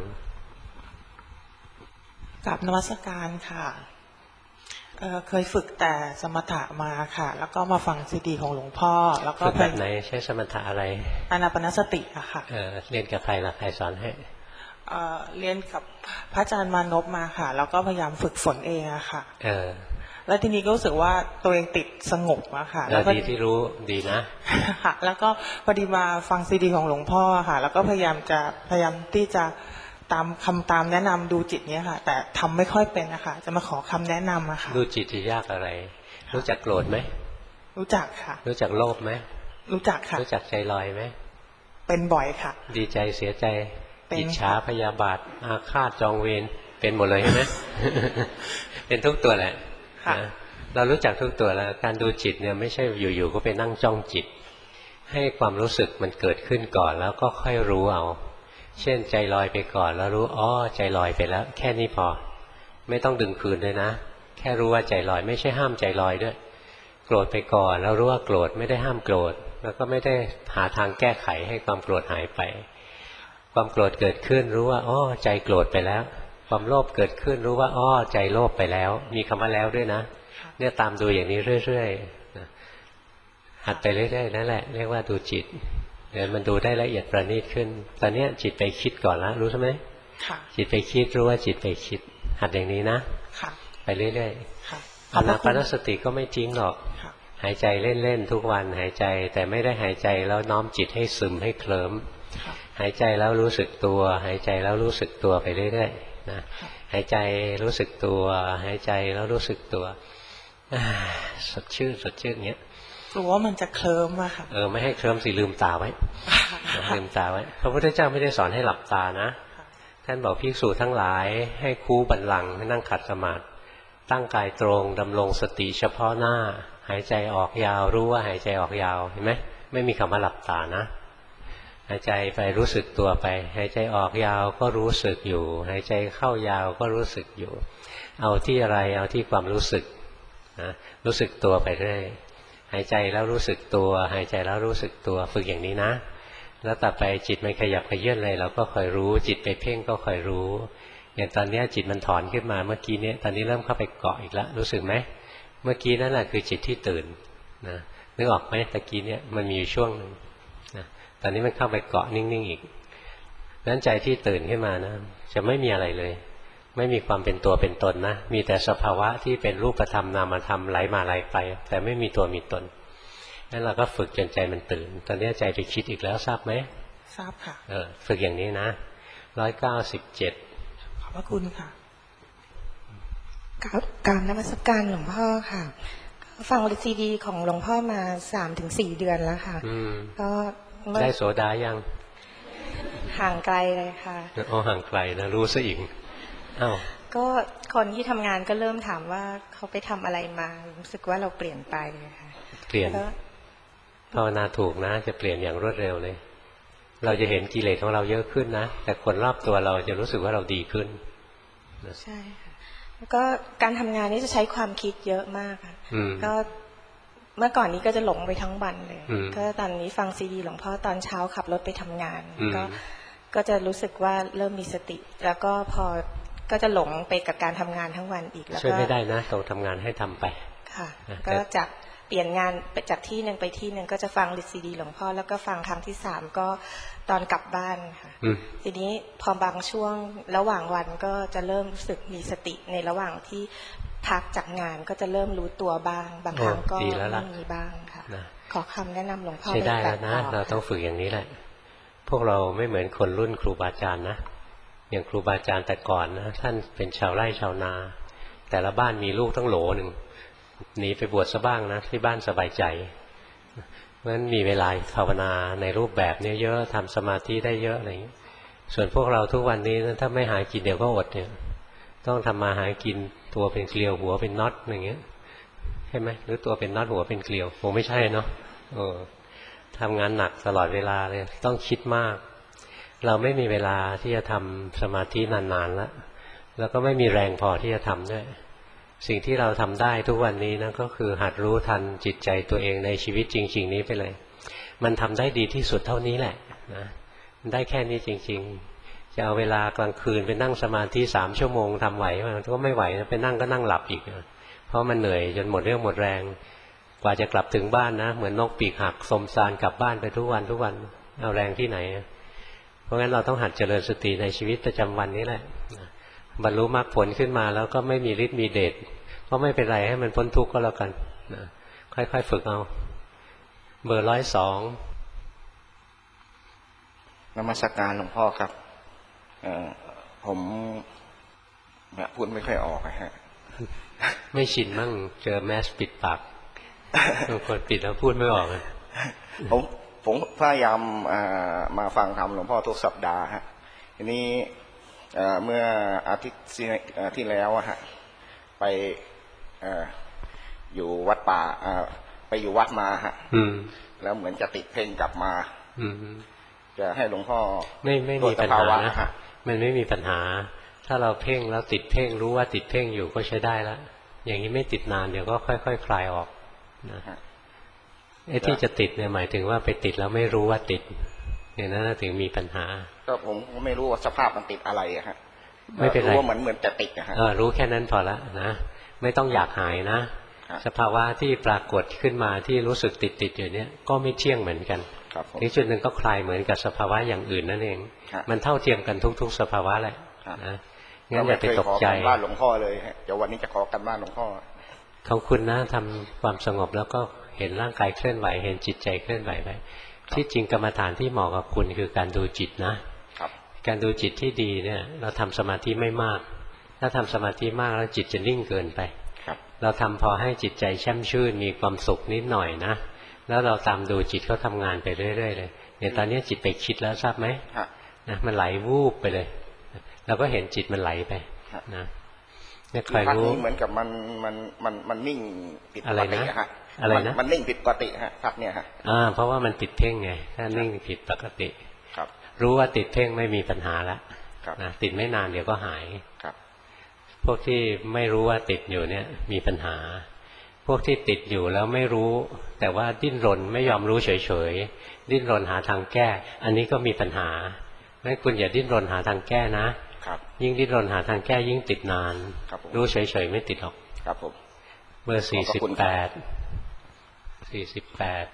กับนวัตการค่ะเอ่อเคยฝึกแต่สมถะมาค่ะ แล้วก็มาฟังซีดีของหลวงพ่อ แล้วก็ฝึกแบบไหนใช้สมถะอะไรอานาปนสติอะค่ะเออเรียนกับใครล่ะใครสอนให้เอ่อเรียนกับพระอาจารย์มานพมาค่ะ แล้วก็พยายามฝึกฝนเองอะค่ะเออแล้วทีนี้ก็รู้สึกว่าตัวเองติดสงบอะค่ะแล้วก็ดีที่รู้ดีนะค่ะ แล้วก็พอดีมาฟังซีดีของหลวงพ่อค่ะ แล้วก็พยายามจะพยายามที่จะตามคำตามแนะนำดูจิตเนี้ยค่ะ แต่ทำไม่ค่อยเป็นนะคะจะมาขอคำแนะนำอะค่ะดูจิตจะยากอะไร รู้จักโกรธไหมรู้จักค่ะรู้จักโลภไหมรู้จักค่ะรู้จักใจลอยไหมเป็นบ่อยค่ะดีใจเสียใจเป็นอิจฉาพยาบาทอาฆาตจองเวรเป็นหมดเลยใช่ไหม เป็นทุกตัวแหละค่ะนะเรารู้จักทุกตัวแล้วการดูจิตเนี่ยไม่ใช่อยู่ๆก็ไปนั่งจ้องจิต ให้ความรู้สึกมันเกิดขึ้นก่อนแล้วก็ค่อยรู้เอา เช่นใจลอยไปก่อนแล้วรู้อ๋อใจลอยไปแล้ว แค่นี้พอ ไม่ต้องดึงคืนด้วยนะ แค่รู้ว่าใจลอยไม่ใช่ห้ามใจลอยด้วย โกรธไปก่อนแล้วรู้ว่าโกรธไม่ได้ห้ามโกรธแล้วก็ไม่ได้หาทางแก้ไขให้ความโกรธหายไป ความโกรธเกิดขึ้นรู้ว่าอ๋อใจโกรธไปแล้ว ความโลภเกิดขึ้นรู้ว่าอ๋อใจโลภไปแล้ว มีคำว่าแล้วด้วยนะเนี่ยตามดูอย่างนี้เรื่อยๆนะหัดไปเรื่อยๆนั่นแหละเรียกว่าดูจิตเดี๋ยวมันดูได้ละเอียดประณีตขึ้นตอนนี้จิตไปคิดก่อนแล้วรู้ใช่ไหมค่ะจิตไปคิดรู้ว่าจิตไปคิดหัดอย่างนี้นะค่ะไปเรื่อยค่ะๆอานาปานสติก็ไม่จริงหรอกค่ะหายใจเล่นๆทุกวันหายใจแต่ไม่ได้หายใจแล้วน้อมจิตให้ซึมให้เคลิ้มค่ะหายใจแล้วรู้สึกตัวหายใจแล้วรู้สึกตัวไปเรื่อยๆนะหายใจรู้สึกตัวหายใจแล้วรู้สึกตัวสดชื่นสดชื่นเงี้ยกลัวว่ามันจะเคลิ้มอะค่ะเออไม่ให้เคลิ้มสิลืมตาไว้ ลืมตาไว้พระพุทธเจ้าไม่ได้สอนให้หลับตานะท่านบอกภิกษุทั้งหลายให้คูบัลลังก์ให้นั่งขัดสมาธิตั้งกายตรงดำรงสติเฉพาะหน้าหายใจออกยาวรู้ว่าหายใจออกยาวเห็นไหมไม่มีคำว่าหลับตานะหายใจไปรู้สึกตัวไปหายใจออกยาวก็รู้สึกอยู่หายใจเข้ายาวก็รู้สึกอยู่เอาที่อะไรเอาที่ความรู้สึกนะรู้สึกตัวไปเรื่อยหายใจแล้วรู้สึกตัวหายใจแล้วรู้สึกตัวฝึกอย่างนี้นะแล้วต่อไปจิตมันขยับขยื่นอะไรเราก็คอยรู้จิตไปเพ่งก็คอยรู้อย่างตอนนี้จิตมันถอนขึ้นมาเมื่อกี้นี้ตอนนี้เริ่มเข้าไปเกาะอีกแล้วรู้สึกไหมเมื่อกี้นั่นแหละคือจิตที่ตื่นนะนึกออกไหมตะกี้เนี่ยมันมีอยู่ช่วงหนึ่งนะตอนนี้มันเข้าไปเกาะนิ่งๆอีกนั้นใจที่ตื่นขึ้นมานะจะไม่มีอะไรเลยไม่มีความเป็นตัวเป็นตนนะมีแต่สภาวะที่เป็นรูปธรรมนามธรรมไหลมาไหลไปแต่ไม่มีตัวมีตนงั้นเราก็ฝึกจนใจมันตื่นตอนนี้ใจไปคิดอีกแล้วทราบไหมทราบค่ะเออฝึกอย่างนี้นะร้อยเก้าสิบเจ็ดขอบพระคุณค่ะการนมัสการหลวงพ่อค่ะฟังซีดีของหลวงพ่อมาสามถึงสี่เดือนแล้วค่ะก็ได้โสดายังห่างไกลเลยค่ะอ๋อห่างไกลนะรู้ซะอีกอ้าวก็คนที่ทำงานก็เริ่มถามว่าเขาไปทำอะไรมารู้สึกว่าเราเปลี่ยนไปค่ะเปลี่ยนภาวนาถูกนะจะเปลี่ยนอย่างรวดเร็วเลยเราจะเห็นกิเลสของเราเยอะขึ้นนะแต่คนรอบตัวเราจะรู้สึกว่าเราดีขึ้นใช่ค่ะแล้วก็การทำงานนี้จะใช้ความคิดเยอะมากค่ะก็เมื่อก่อนนี้ก็จะหลงไปทั้งวันเลยก็ตอนนี้ฟังซีดีหลวงพ่อตอนเช้าขับรถไปทำงานก็ก็จะรู้สึกว่าเริ่มมีสติแล้วก็พอก็จะหลงไปกับการทำงานทั้งวันอีกแล้วก็ช่วยไม่ได้นะต้องทำงานให้ทำไปค่ะก็จากเปลี่ยนงานจากที่หนึ่งไปที่หนึ่งก็จะฟังซีดีหลวงพ่อแล้วก็ฟังครั้งที่สามก็ตอนกลับบ้านค่ะทีนี้พอบางช่วงระหว่างวันก็จะเริ่มรู้สึกมีสติในระหว่างที่พักจากงานก็จะเริ่มรู้ตัวบ้างบางครั้งก็ไม่มีบ้างค่ะขอคำแนะนำหลวงพ่อใช่ได้แล้วนะเราต้องฝึกอย่างนี้แหละพวกเราไม่เหมือนคนรุ่นครูบาอาจารย์นะอย่างครูบาอาจารย์แต่ก่อนนะท่านเป็นชาวไร่ชาวนาแต่ละบ้านมีลูกตั้งโหลหนึ่งหนีไปบวชซะบ้างนะที่บ้านสบายใจเพราะฉะนั้นมีเวลาภาวนาในรูปแบบนี้เยอะทำสมาธิได้เยอะอะไรอย่างนี้ส่วนพวกเราทุกวันนี้ถ้าไม่หากินเดี๋ยวก็อดเนี่ยต้องทำมาหากินตัวเป็นเกลียวหัวเป็นน็อตอย่างเงี้ยใช่ไหมหรือตัวเป็นน็อตหัวเป็นเกลียวโอ้ไม่ใช่เนาะเออทำงานหนักตลอดเวลาเลยต้องคิดมากเราไม่มีเวลาที่จะทำสมาธินานๆแล้วแล้วก็ไม่มีแรงพอที่จะทำด้วยสิ่งที่เราทำได้ทุกวันนี้นะก็คือหัดรู้ทันจิตใจตัวเองในชีวิตจริงๆนี้ไปเลยมันทำได้ดีที่สุดเท่านี้แหละนะมันได้แค่นี้จริงๆจะเอาเวลากลางคืนไปนั่งสมาธิสามชั่วโมงทำไหวมันก็ไม่ไหวนะไปนั่งก็นั่งหลับอีกนะเพราะมันเหนื่อยจนหมดเรี่ยวหมดแรงกว่าจะกลับถึงบ้านนะเหมือนนกปีกหักสมสารกลับบ้านไปทุกวันทุกวันเอาแรงที่ไหนเพราะงั้นเราต้องหัดเจริญสติในชีวิตประจำวันนี้แหละบรรลุมรรคผลขึ้นมาแล้วก็ไม่มีฤทธิ์มีเดชก็ไม่เป็นไรให้มันพ้นทุกข์ก็แล้วกันนะค่อยๆฝึกเอาเบอร์ร้อยสองนมัสการหลวงพ่อครับเอ่อผมพูดไม่ค่อยออกนะฮะไม่ชินมั่งเจอแมสปิดปากบางคนปิดแล้วพูดไม่ออกเลยผมผมพยายามมาฟังธรรมหลวงพ่อทุกสัปดาห์ฮะทีนี้เมื่ออาทิตย์ที่แล้วอะฮะไปอยู่วัดป่าไปอยู่วัดมาฮะแล้วเหมือนจะติดเพ่งกลับมาจะให้หลวงพ่อไม่ไม่มีปัญหานะมันไม่มีปัญหาถ้าเราเพ่งแล้วติดเพ่งรู้ว่าติดเพ่งอยู่ก็ใช้ได้แล้วอย่างนี้ไม่ติดนานเดี๋ยวก็ค่อยๆ ค, คลายออกนะไอ้ที่จะติดเนี่ยหมายถึงว่าไปติดแล้วไม่รู้ว่าติดอย่างนั้นถึงมีปัญหาก็ผมไม่รู้ว่าสภาพมันติดอะไรอะฮะไม่เป็นไรรู้ว่าเหมือนเหมือนจะติดอะฮะเออรู้แค่นั้นพอละนะไม่ต้องอยากหายนะสภาวะที่ปรากฏขึ้นมาที่รู้สึกติดติดอยู่เนี้ยก็ไม่เที่ยงเหมือนกันถึงจุดหนึ่งก็คลายเหมือนกับสภาวะอย่างอื่นนั่นเองมันเท่าเทียมกันทุกๆสภาวะแหละนะงั้นอย่าไปตกใจบ้านหลวงพ่อเลยเดี๋ยววันนี้จะขอกันบ้านหลวงพ่อขอบคุณนะทำความสงบแล้วก็เห็นร่างกายเคลื่อนไหวเห็นจิตใจเคลื่อนไหวไปที่จริงกรรมฐานที่เหมาะกับคุณคือการดูจิตนะการดูจิตที่ดีเนี่ยเราทำสมาธิไม่มากถ้าทำสมาธิมากแล้วจิตจะนิ่งเกินไปเราทำพอให้จิตใจแช่มชื่นมีความสุขนิดหน่อยนะแล้วเราตามดูจิตเขาทำงานไปเรื่อยๆเลยเนี่ยตอนนี้จิตไปคิดแล้วทราบไหมนะมันไหลวูบไปเลยเราก็เห็นจิตมันไหลไปนะเนี่ยใครรู้เหมือนกับมันมันมันมันนิ่งผิดปกติฮะอะไรนะมันนิ่งผิดปกติฮะพักเนี่ยฮะอ่าเพราะว่ามันติดเพ่งไงถ้านิ่งผิดปกติครับรู้ว่าติดเพ่งไม่มีปัญหาละนะติดไม่นานเดี๋ยวก็หายครับพวกที่ไม่รู้ว่าติดอยู่เนี่ยมีปัญหาพวกที่ติดอยู่แล้วไม่รู้แต่ว่าดิ้นรนไม่ยอมรู้เฉยๆดิ้นรนหาทางแก้อันนี้ก็มีปัญหางั้นคุณอย่าดิ้นรนหาทางแก้นะยิ่งดิ้นรนหาทางแก้ยิ่งติดนานรู้เฉยๆไม่ติดหรอกครับผมเบอร์สี่สิบแปดสี่สิบแปด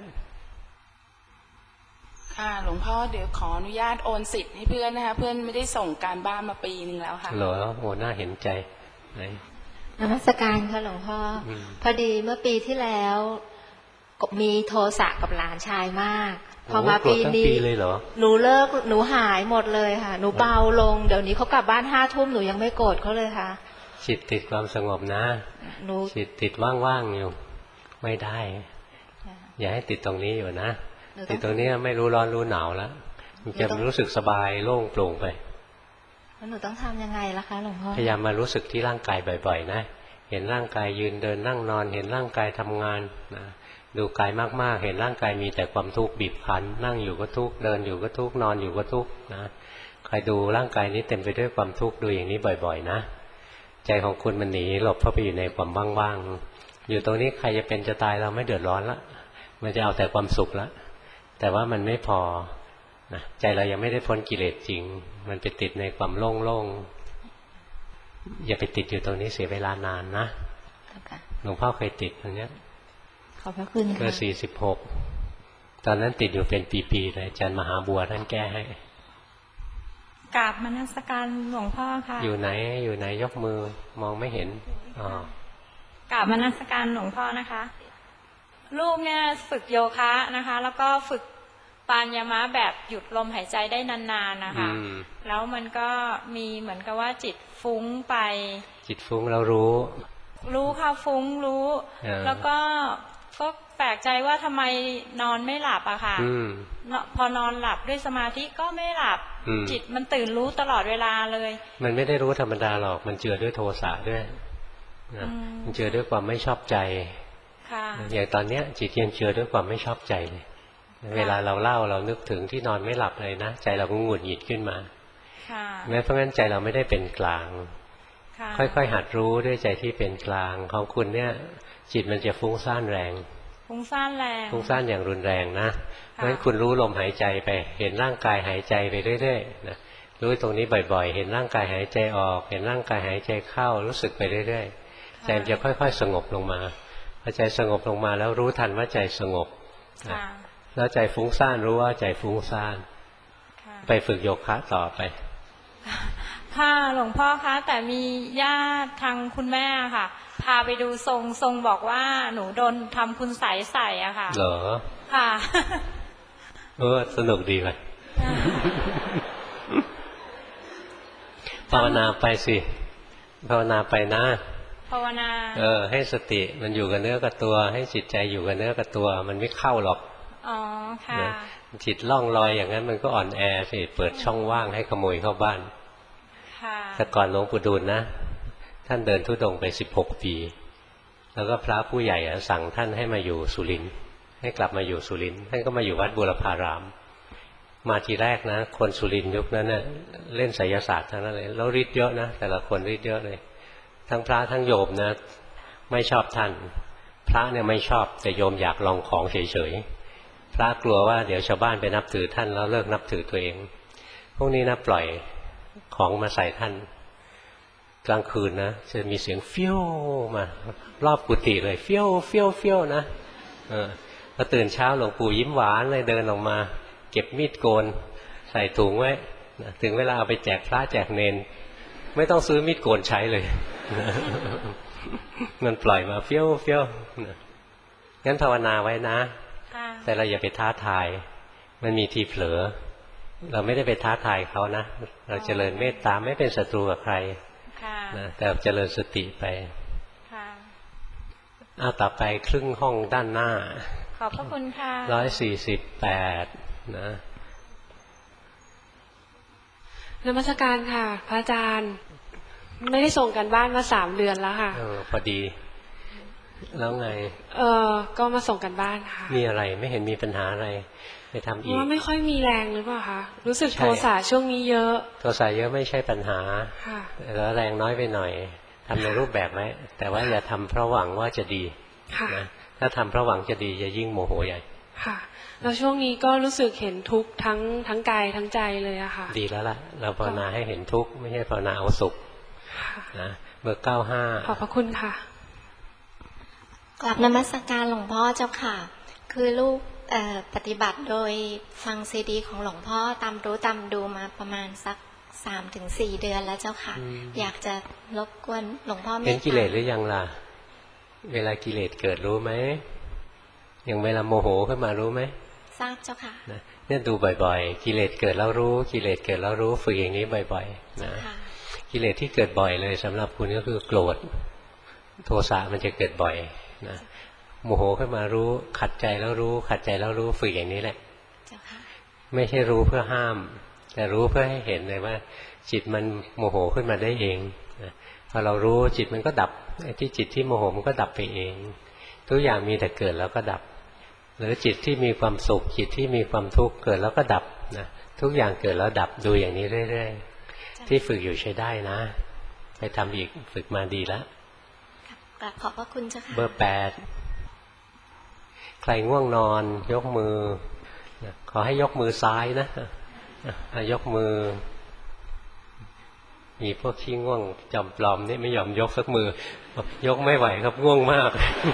ค่ะหลวงพ่อเดี๋ยวขออนุญาตโอนสิทธิ์ให้เพื่อนนะคะเพื่อนไม่ได้ส่งการบ้านมาปีนึงแล้วค่ะเหรอโอ้น่าเห็นใจไหนนมัสการค่ะหลวงพ่อพอดีเมื่อปีที่แล้วมีโทสะกับหลานชายมากพอมาปีนี้หนูเลิกหนูหายหมดเลยค่ะหนูเบาลงเดี๋ยวนี้เขากลับบ้านห้าทุ่มหนูยังไม่โกรธเขาเลยค่ะจิตติดความสงบนะจิตติดว่างๆอยู่ไม่ได้อย่าให้ติดตรงนี้อยู่นะติดตรงนี้ไม่รู้ร้อนรู้หนาวแล้วมันจะรู้สึกสบายโล่งโปร่งไปแล้วหนูต้องทำยังไงล่ะคะหลวงพ่อพยายามมารู้สึกที่ร่างกายบ่อยๆนะเห็นร่างกายยืนเดินนั่งนอนเห็นร่างกายทำงานนะดูกายมากๆเห็นร่างกายมีแต่ความทุกข์บีบคั้นนั่งอยู่ก็ทุกข์เดินอยู่ก็ทุกข์นอนอยู่ก็ทุกข์นะใครดูร่างกายนี้เต็มไปด้วยความทุกข์ดูอย่างนี้บ่อยๆนะใจของคุณมันหนีหลบเข้าไปอยู่ในความว่างๆอยู่ตรงนี้ใครจะเป็นจะตายเราไม่เดือดร้อนละมันจะเอาแต่ความสุขละแต่ว่ามันไม่พอนะใจเรายังไม่ได้พ้นกิเลสจริงมันไปติดในความโล่งๆอย่าไปติดอยู่ตรงนี้เสียเวลานานนะหลวงพ่อเคยติดตรงเนี้ยขอบพระคุณค่ะเมื่อสี่สิบหกตอนนั้นติดอยู่เป็นปีๆเลยอาจารย์มหาบัวท่านแก้ให้กราบมนมัสการหลวงพ่อค่ะอยู่ไหนอยู่ไหนยกมือมองไม่เห็นอ๋อกราบมนมัสการหลวงพ่อนะคะลูกเนี่ยฝึกโยคะนะคะแล้วก็ฝึกปานยามะแบบหยุดลมหายใจได้นานๆนะคะแล้วมันก็มีเหมือนกับว่าจิตฟุ้งไปจิตฟุ้งเรารู้รู้ค่ะฟุ้งรู้แล้วก็ก็แปลกใจว่าทำไมนอนไม่หลับอะค่ะพอนอนหลับด้วยสมาธิก็ไม่หลับจิตมันตื่นรู้ตลอดเวลาเลยมันไม่ได้รู้ธรรมดาหรอกมันเจือด้วยโทสะด้วยมันเจือด้วยความไม่ชอบใจอย่างตอนเนี้ยจิตยังเจือด้วยความไม่ชอบใจเลยเวลาเราเล่าเรานึกถึงที่นอนไม่หลับเลยนะใจเราก็หงุดหงิดขึ้นมาแม้เพราะงั้นใจเราไม่ได้เป็นกลางค่อยๆหัดรู้ด้วยใจที่เป็นกลางของคุณเนี่ยจิตมันจะฟุ้งซ่านแรงฟุ้งซ่านแรงฟุ้งซ่านอย่างรุนแรงนะเพราะฉะนั้นคุณรู้ลมหายใจไปเห็นร่างกายหายใจไปเรื่อยๆนะรู้ตรงนี้บ่อยๆเห็นร่างกายหายใจออกเห็นร่างกายหายใจเข้ารู้สึกไปเรื่อยๆใจมันจะค่อยๆสงบลงมาพอใจสงบลงมาแล้วรู้ทันว่าใจสงบแล้วใจฟุ้งซ่านรู้ว่าใจฟุ้งซ่านไปฝึกโยคะต่อไปค่ะหลวงพ่อคะแต่มีญาติทางคุณแม่ค่ะพาไปดูทรงทรงบอกว่าหนูโดนทำคุณใสใส่อะค่ะเหรอค่ะเออสนุกดีเลยภาวนาไปสิภาวนาไปนะภาวนาเออให้สติมันอยู่กับเนื้อกับตัวให้จิตใจอยู่กับเนื้อกับตัวมันไม่เข้าหรอกอ๋อค่ะจิตล่องลอยอย่างนั้นมันก็อ่อนแอสิเปิดช่องว่างให้ขโมยเข้าบ้านแต่ก่อนหลวงปู่ดูลนะท่านเดินธุดงค์ไปสิบหกปีแล้วก็พระผู้ใหญ่สั่งท่านให้มาอยู่สุรินทร์ให้กลับมาอยู่สุรินทร์ท่านก็มาอยู่วัดบูรพารามมาทีแรกนะคนสุรินทร์ยุคนั้นเน่ะเล่นไสยศาสตร์ทั้งนั้นเลยแล้วฤทธิ์เยอะนะแต่ละคนฤทธิ์เยอะเลยทั้งพระทั้งโยมนะไม่ชอบท่านพระเนี่ยไม่ชอบแต่โยมอยากลองของเฉยๆพระกลัวว่าเดี๋ยวชาวบ้านไปนับถือท่านแล้วเลิกนับถือตัวเองพวกนี้นะปล่อยของมาใส่ท่านกลางคืนนะจะมีเสียงเฟี้ยวมารอบกุฏิเลยเฟี้ยวเฟี้ยวเฟี้ยวนะเออพอตื่นเช้าหลวงปู่ยิ้มหวานเลยเดินออกมาเก็บมีดโกนใส่ถุงไว้ถึงเวลาเอาไปแจกพระแจกเนนไม่ต้องซื้อมีดโกนใช้เลยมันปล่อยมาเฟี้ยวเฟี้ยวงั้นภาวนาไว้นะแต่เราอย่าไปท้าทายมันมีทีเผลอเราไม่ได้ไปท้าทายเขานะเราเจริญเมตตาไม่เป็นศัตรูกับใครนะแต่เจริญสติไปอ้าวต่อไปครึ่งห้องด้านหน้าขอบพระคุณค่ะร้อยสี่สิบแปดนะนมัสการค่ะพระอาจารย์ไม่ได้ส่งกันบ้านมาสามเดือนแล้วค่ะเออพอดีแล้วไงเออก็มาส่งกันบ้านค่ะมีอะไรไม่เห็นมีปัญหาอะไรไปทำอีกว่าไม่ค่อยมีแรงหรือเปล่าคะรู้สึกโทสะช่วงนี้เยอะโทสะเยอะไม่ใช่ปัญหาแล้วแรงน้อยไปหน่อยทำในรูปแบบไว้แต่ว่าอย่าทำเพราะหวังว่าจะดีนะถ้าทำเพราะหวังจะดีจะยิ่งโมโหใหญ่ค่ะแล้วช่วงนี้ก็รู้สึกเห็นทุกข์ทั้งทั้งกายทั้งใจเลยอะค่ะดีแล้วล่ะเราภาวนาให้เห็นทุกข์ไม่ใช่ภาวนาเอาสุขนะเบอร์เก้าห้าขอบพระคุณค่ะกลับนมัสการหลวงพ่อเจ้าค่ะคือลูกปฏิบัติโดยฟังซีดีของหลวงพ่อตามรู้ตามดูมาประมาณสักสามถึงสี่เดือนแล้วเจ้าค่ะอยากจะรบกวนหลวงพ่อเห็นกิเลสหรือยังล่ะเวลากิเลสเกิดรู้ไหมอย่างเวลาโมโหขึ้นมารู้ไหมทราบเจ้าค่ะเนี่ยดูบ่อยๆกิเลสเกิดแล้วรู้กิเลสเกิดแล้วรู้ฝึกอย่างนี้บ่อยๆนะกิเลสที่เกิดบ่อยเลยสำหรับคุณก็คือโกรธโทสะมันจะเกิดบ่อยนะโมโหขึ้นมารู้ขัดใจแล้วรู้ขัดใจแล้วรู้ฝึกอย่างนี้แหละไม่ใช่รู้เพื่อห้ามแต่รู้เพื่อให้เห็นเลยว่าจิตมันโมโหขึ้นมาได้เองนะพอเรารู้จิตมันก็ดับไอ้ที่จิตที่โมโหมันก็ดับไปเองทุกอย่างมีแต่เกิดแล้วก็ดับหรือจิตที่มีความสุขจิตที่มีความทุกข์เกิดแล้วก็ดับนะทุกอย่างเกิดแล้วดับดูอย่างนี้เรื่อยๆที่ฝึกอยู่ใช้ได้นะไปทำอีกฝึกมาดีแล้วกราบขอบพระคุณเจ้าค่ะเบอร์แปดใครง่วงนอนยกมือขอให้ยกมือซ้ายนะยกมือมีพวกขี้ง่วงจำปลอมนี่ไม่ยอมยกสักมือยกไม่ไหวครับง่วงมาก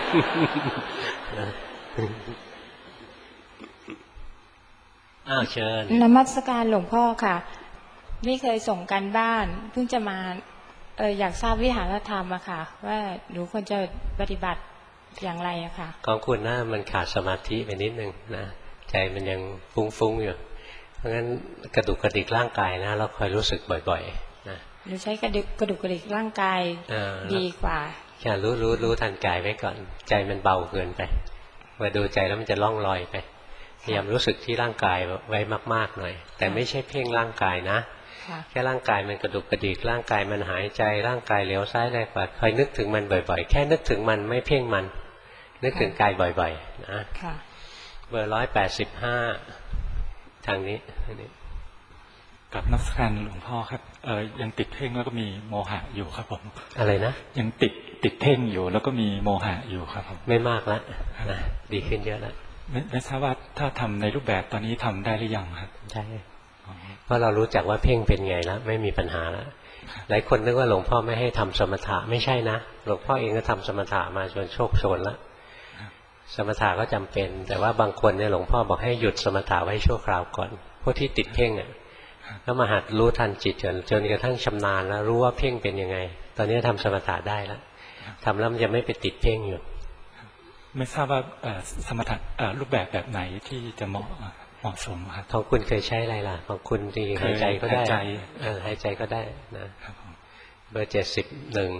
อ้าวเชิญนมัสการหลวงพ่อค่ะไม่เคยส่งกันบ้านเพิ่งจะมาเอออยากทราบวิหารธรรมอะค่ะว่าหนูควรจะปฏิบัติอย่างไรอะค่ะของคุณน่ามันขาดสมาธิไปนิดนึงนะใจมันยังฟุ้งๆอยู่เพราะงั้นกระดุกกระดิกร่างกายนะเราคอยรู้สึกบ่อยๆนะหรือใช้กระดุกกระดุกกระดิกร่างกายดีกว่าแค่รู้รู้รู้ทันกายไว้ก่อนใจมันเบาเกินไปมาดูใจแล้วมันจะล่องลอยไปพยายามรู้สึกที่ร่างกายไว้มากๆหน่อยแต่ไม่ใช่เพ่งร่างกายนะแค่ร่างกายมันกระดุกกระดิกร่างกายมันหายใจร่างกายเหลียวซ้ายแลขวาคอยนึกถึงมันบ่อยๆแค่นึกถึงมันไม่เพ่งมันนึกถึงกายบ่อยๆนะเบอร์ร้อยแปดสิบห้าทางนี้กับนักสการหลวงพ่อครับเออยังติดเพ่งแล้วก็มีโมหะอยู่ครับผมอะไรนะยังติดติดเพ่งอยู่แล้วก็มีโมหะอยู่ครับผมไม่มากแล้วนะดีขึ้นเยอะแล้วไม่ไม่ทราบว่าถ้าทำในรูปแบบตอนนี้ทำได้หรือยังครับใช่เพราะเรารู้จักว่าเพ่งเป็นไงแล้วไม่มีปัญหาแล้วหลายคนนึกว่าหลวงพ่อไม่ให้ทำสมถะไม่ใช่นะหลวงพ่อเองก็ทำสมถะมาจนโชคโชนแล้วสมถะก็จำเป็นแต่ว่าบางคนเนี่ยหลวงพ่อบอกให้หยุดสมถะไว้ชั่วคราวก่อนพวกที่ติดเพ่งอ่ะก็มาหัดรู้ทันจิตจนจนกระทั่งชำนาญแล้วรู้ว่าเพ่งเป็นยังไงตอนนี้ทำสมถะได้แล้วทำแล้วมันจะไม่ไปติดเพ่งอยู่ไม่ทราบว่าสมถะรูปแบบแบบไหนที่จะเหมาะเหมาะสมครับของคุณเคยใช้อะไรล่ะของคุณที่หายใจก็ได้เออหายใจก็ได้นะเบอร์เจ็ดสิบหนึ่ง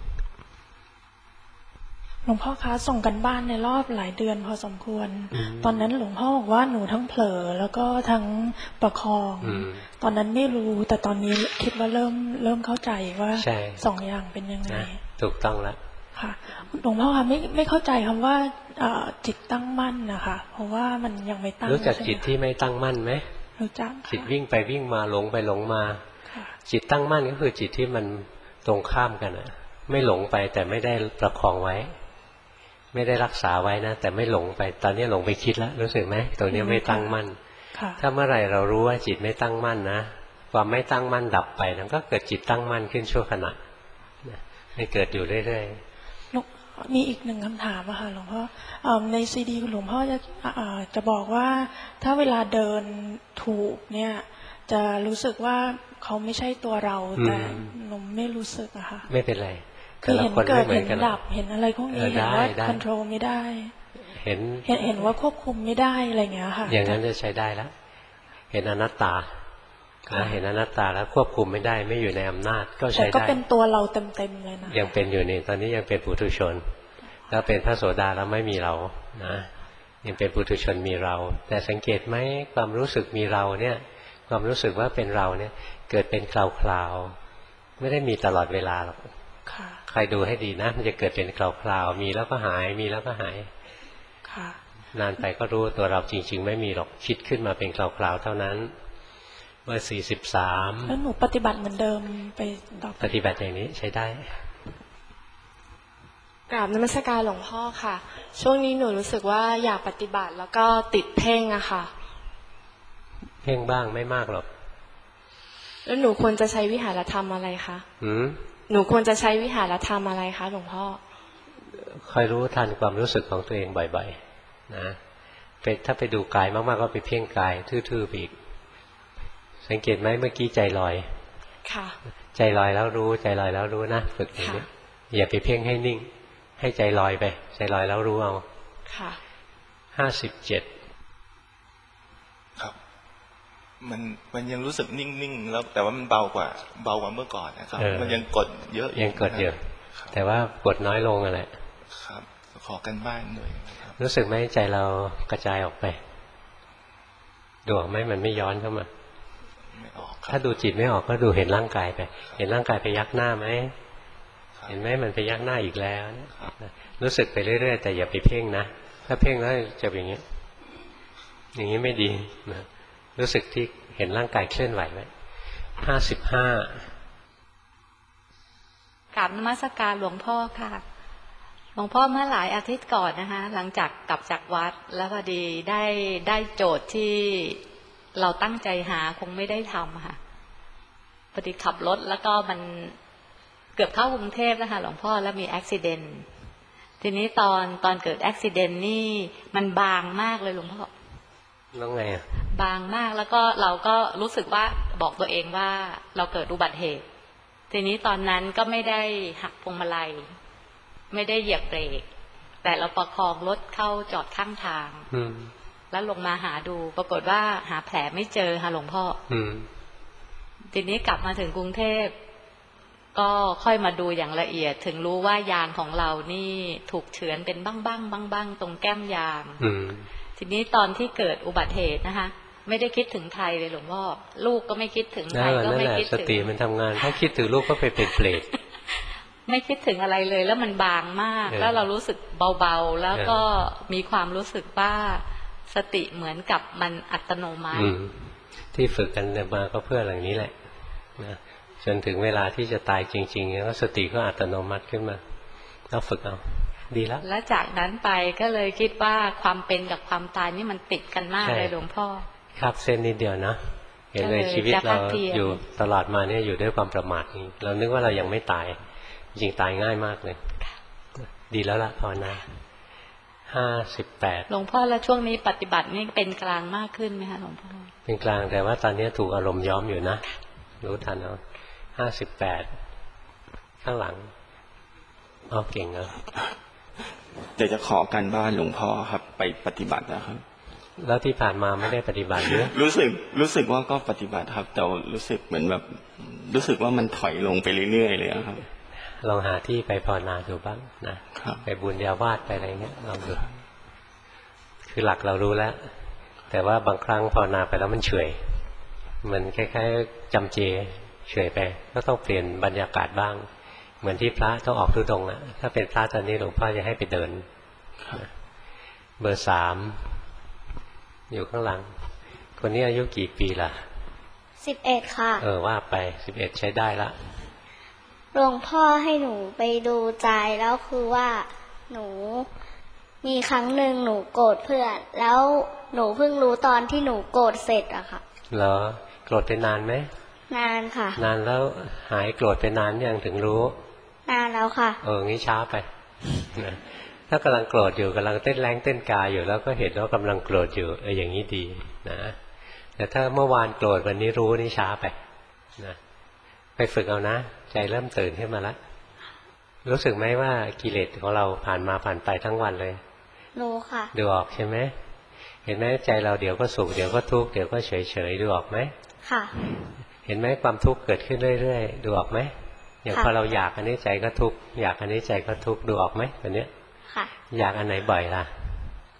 หลวงพ่อคะส่งกันบ้านในรอบหลายเดือนพอสมควรตอนนั้นหลวงพ่อบอกว่าหนูทั้งเผลอแล้วก็ทั้งประคองตอนนั้นไม่รู้แต่ตอนนี้คิดว่าเริ่มเริ่มเข้าใจว่าสองอย่างเป็นยังไงถูกต้องแล้วค่ะหลวงพ่อคะไม่ไม่เข้าใจคำว่าจิตตั้งมั่นนะคะเพราะว่ามันยังไม่ตั้งรู้จักจิตที่ไม่ตั้งมั่นไหมรู้จักจิตวิ่งไปวิ่งมาหลงไปหลงมาจิตตั้งมั่นก็คือจิตที่มันตรงข้ามกันอะไม่หลงไปแต่ไม่ได้ประคองไว้ไม่ได้รักษาไว้นะแต่ไม่หลงไปตอนนี้หลงไปคิดแล้วรู้สึกไหมตัวนี้ไม่ตั้งมั่นถ้าเมื่อไหร่เรารู้ว่าจิตไม่ตั้งมั่นนะความไม่ตั้งมั่นดับไปนั้นก็เกิดจิตตั้งมั่นขึ้นชั่วขณะไม่เกิดอยู่เรื่อยๆมีอีกหนึ่งคำถามอะค่ะหลวงพ่อในซีดีหลวงพ่อจะจะบอกว่าถ้าเวลาเดินถูกเนี่ยจะรู้สึกว่าเขาไม่ใช่ตัวเราแต่หนูไม่รู้สึกอะค่ะไม่เป็นไรคือเห็นเกิดเห็นดับเห็นอะไรพวกนี้เห็นว่าควบคุมไม่ได้เห็นเห็นว่าควบคุมไม่ได้อะไรเงี้ยค่ะอย่างนั้นจะใช้ได้แล้วเห็นอนัตตาเห็นอนัตตาแล้วควบคุมไม่ได้ไม่อยู่ในอำนาจก็ใช้ได้แต่ก็เป็นตัวเราเต็มๆเลยนะยังเป็นอยู่นี่ตอนนี้ยังเป็นปุถุชนแล้วเป็นพระโสดาแล้วไม่มีเรานะยังเป็นปุถุชนมีเราแต่สังเกตไหมความรู้สึกมีเราเนี่ยความรู้สึกว่าเป็นเราเนี่ยเกิดเป็นคราวๆไม่ได้มีตลอดเวลาหรอกใครดูให้ดีนะมันจะเกิดเป็นคราวๆมีแล้วก็หายมีแล้วก็หายนานไปก็รู้ตัวเราจริงๆไม่มีหรอกคิดขึ้นมาเป็นคราวๆเท่านั้นเบอร์สี่สิบสามแล้วหนูปฏิบัติเหมือนเดิมไปต่อปฏิบัติอย่างนี้ใช้ได้กราบนมัสการหลวงพ่อค่ะช่วงนี้หนูรู้สึกว่าอยากปฏิบัติแล้วก็ติดเพ่งอะค่ะเพ่งบ้างไม่มากหรอกแล้วหนูควรจะใช้วิหารธรรมอะไรคะหืมหนูควรจะใช้วิหารธรรมอะไรคะหลวงพ่อคอยรู้ทันความรู้สึกของตัวเองบ่อยๆนะไปถ้าไปดูกายมากๆก็ไปเพ่งกายทื่อๆไปอีกสังเกตไหมเมื่อกี้ใจลอยค่ะใจลอยแล้วรู้ใจลอยแล้วรู้นะฝึกอย่างนี้อย่าไปเพ่งให้นิ่งให้ใจลอยไปใจลอยแล้วรู้เอาค่ะห้าสิบเจ็ดครับมันมันยังรู้สึกนิ่งๆแล้วแต่ว่ามันเบากว่าเบากว่าเมื่อก่อนนะครับมันยังกดเยอะยังกดเยอะแต่ว่ากดน้อยลงอะไรครับขอกันบ้านหน่อยรู้สึกไหมใจเรากระจายออกไปดูออกไหมมันไม่ย้อนเข้ามาถ้าดูจิตไม่ออกก็ดูเห็นร่างกายไปเห็นร่างกายไปยักหน้าไหมเห็นไหมมันไปยักหน้าอีกแล้วรู้สึกไปเรื่อยๆแต่อย่าไปเพ่งนะถ้าเพ่งแล้วจะเป็นอย่างนี้อย่างนี้ไม่ดีนะรู้สึกที่เห็นร่างกายเคลื่อนไหวไหมห้าสิบห้ากราบนมัสการหลวงพ่อค่ะหลวงพ่อเมื่อหลายอาทิตย์ก่อนนะคะหลังจากกลับจากวัดแล้วพอดีได้ได้โจทย์ที่เราตั้งใจหาคงไม่ได้ทำค่ะพอดีขับรถแล้วก็มันเกือบเข้ากรุงเทพแล้วค่ะหลวงพ่อแล้วมีอุบัติเหตุทีนี้ตอนตอนเกิดอุบัติเหตุนี่มันบางมากเลยหลวงพ่อแล้วไงอ่ะบางมากแล้วก็เราก็รู้สึกว่าบอกตัวเองว่าเราเกิดอุบัติเหตุทีนี้ตอนนั้นก็ไม่ได้หักพวงมาลัยไม่ได้เหยียบเบรกแต่เราประคองรถเข้าจอดข้างทางแล้วลงมาหาดูปรากฏว่าหาแผลไม่เจอค่ะหลวงพ่อทีนี้กลับมาถึงกรุงเทพก็ค่อยมาดูอย่างละเอียดถึงรู้ว่ายางของเรานี่ถูกเฉือนเป็นบ้างบ้างบ้างบ้างตรงแก้มยางทีนี้ตอนที่เกิดอุบัติเหตุนะคะไม่ได้คิดถึงใครเลยหลวงพ่อลูกก็ไม่คิดถึงใครก็ไม่คิดถึงสติมันทำงานถ้าคิดถึงลูกก็ไปเป็นเปรตไม่คิดถึงอะไรเลยแล้วมันบางมากแล้วเรารู้สึกเบาๆแล้วก็มีความรู้สึกว่าสติเหมือนกับมันอัตโนมัติที่ฝึกกันมาก็เพื่ออย่างนี้แหละนะจนถึงเวลาที่จะตายจริงๆแล้วสติก็อัตโนมัติขึ้นมาแล้วฝึกเอาดีแล้วและจากนั้นไปก็เลยคิดว่าความเป็นกับความตายนี่มันติดกันมากเลยหลวงพ่อครับเส้นนิดเดียวนะเห็นเลยชีวิตเราอยู่ตลอดมาเนี่ยอยู่ด้วยความประมาทนี้เรานึกว่าเรายังไม่ตายจริงตายง่ายมากเลยดีแล้วล่ะภาวนาห้าสิบแปดหลวงพ่อแล้วช่วงนี้ปฏิบัตินี่เป็นกลางมากขึ้นไหมคะหลวงพ่อเป็นกลางแต่ว่าตอนนี้ถูกอารมณ์ย้อมอยู่นะรู้ทันเอาห้าสิบแปดข้างหลังอ๋อเก่งอ่ะเดี๋ยวจะขอการบ้านหลวงพ่อครับไปปฏิบัตินะครับแล้วที่ผ่านมาไม่ได้ปฏิบัติหรือรู้สึกรู้สึกว่าก็ปฏิบัติครับแต่รู้สึกเหมือนแบบรู้สึกว่ามันถอยลงไปเรื่อยๆเลยครับลองหาที่ไปภาวนาดูบ้างนะไปบุญญาวาสไปอะไรเงี้ยลองดูคือหลักเรารู้แล้วแต่ว่าบางครั้งภาวนาไปแล้วมันเฉยมันคล้ายๆจำเจเฉยไปก็ต้องเปลี่ยนบรรยากาศบ้างเหมือนที่พระต้องออกธุดงค์อะถ้าเป็นพระตอนนี้หลวงพ่อจะให้ไปเดินเบอร์สามอยู่ข้างหลังคนนี้อายุกี่ปีล่ะสิบเอ็ดค่ะเออว่าไปสิบเอ็ดใช้ได้ละหลวงพ่อให้หนูไปดูใจแล้วคือว่าหนูมีครั้งหนึ่งหนูโกรธเพื่อนแล้วหนูเพิ่งรู้ตอนที่หนูโกรธเสร็จอะค่ะเหรอโกรธไปนานไหมนานค่ะนานแล้วหายโกรธไปนานยังถึงรู้นานแล้วค่ะเอองี้ช้าไปนะถ้ากำลังโกรธอยู่กำลังเต้นแรงเต้นกายอยู่แล้วก็เห็นว่ากำลังโกรธอยู่เอออย่างนี้ดีนะแต่ถ้าเมื่อวานโกรธวันนี้รู้นี่ช้าไปนะไปฝึกเอานะใจเริ่มตื่นขึ้นมาแล้วรู้สึกไหมว่ากิเลสของเราผ่านมาผ่านไปทั้งวันเลยรู้ค่ะดูออกใช่ไหมเห็นไหมใจเราเดี๋ยวก็สุขเดี๋ยวก็ทุกข์เดี๋ยวก็เฉยเฉยดูออกไหมค่ะเห็นไหมความทุกข์เกิดขึ้นเรื่อยๆดูออกไหมอย่างพอเราอยากอันนี้ใจก็ทุกข์อยากอันนี้ใจก็ทุกข์ดูออกไหมแบบนี้ค่ะอยากอันไหนบ่อยล่ะ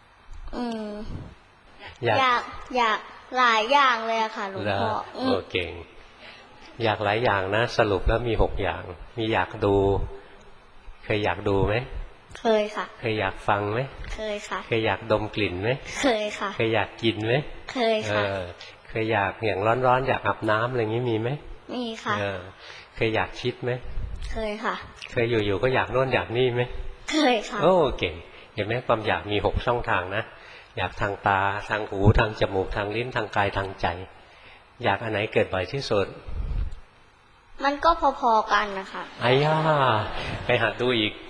อืมอยากอยากอยากหลายอย่างเลยอะค่ะหลวงพ่อโอ้เก่งอยากหลายอย่างนะสรุปแล้วมีหกอย่างมีอยากดูเคยอยากดูไหมเคยค่ะเคยอยากฟังไหมเคยค่ะเคยอยากดมกลิ่นไหมเคยค่ะเคยอยากกินไหมเคยค่ะเคยอยากอย่างร้อนๆอยากอาบน้ำอะไรอย่างนี้มีไหมมีค่ะเคยอยากคิดไหมเคยค่ะเคยอยู่ๆก็อยากโน่นอยากนี่ไหมเคยค่ะโอ้เก่งเห็นไหมความอยากมีหกช่องทางนะอยากทางตาทางหูทางจมูกทางลิ้นทางกายทางใจอยากอันไหนเกิดบ่อยที่สุดมันก็พอๆกันนะคะไอ้ย่าไปหัดดูอีก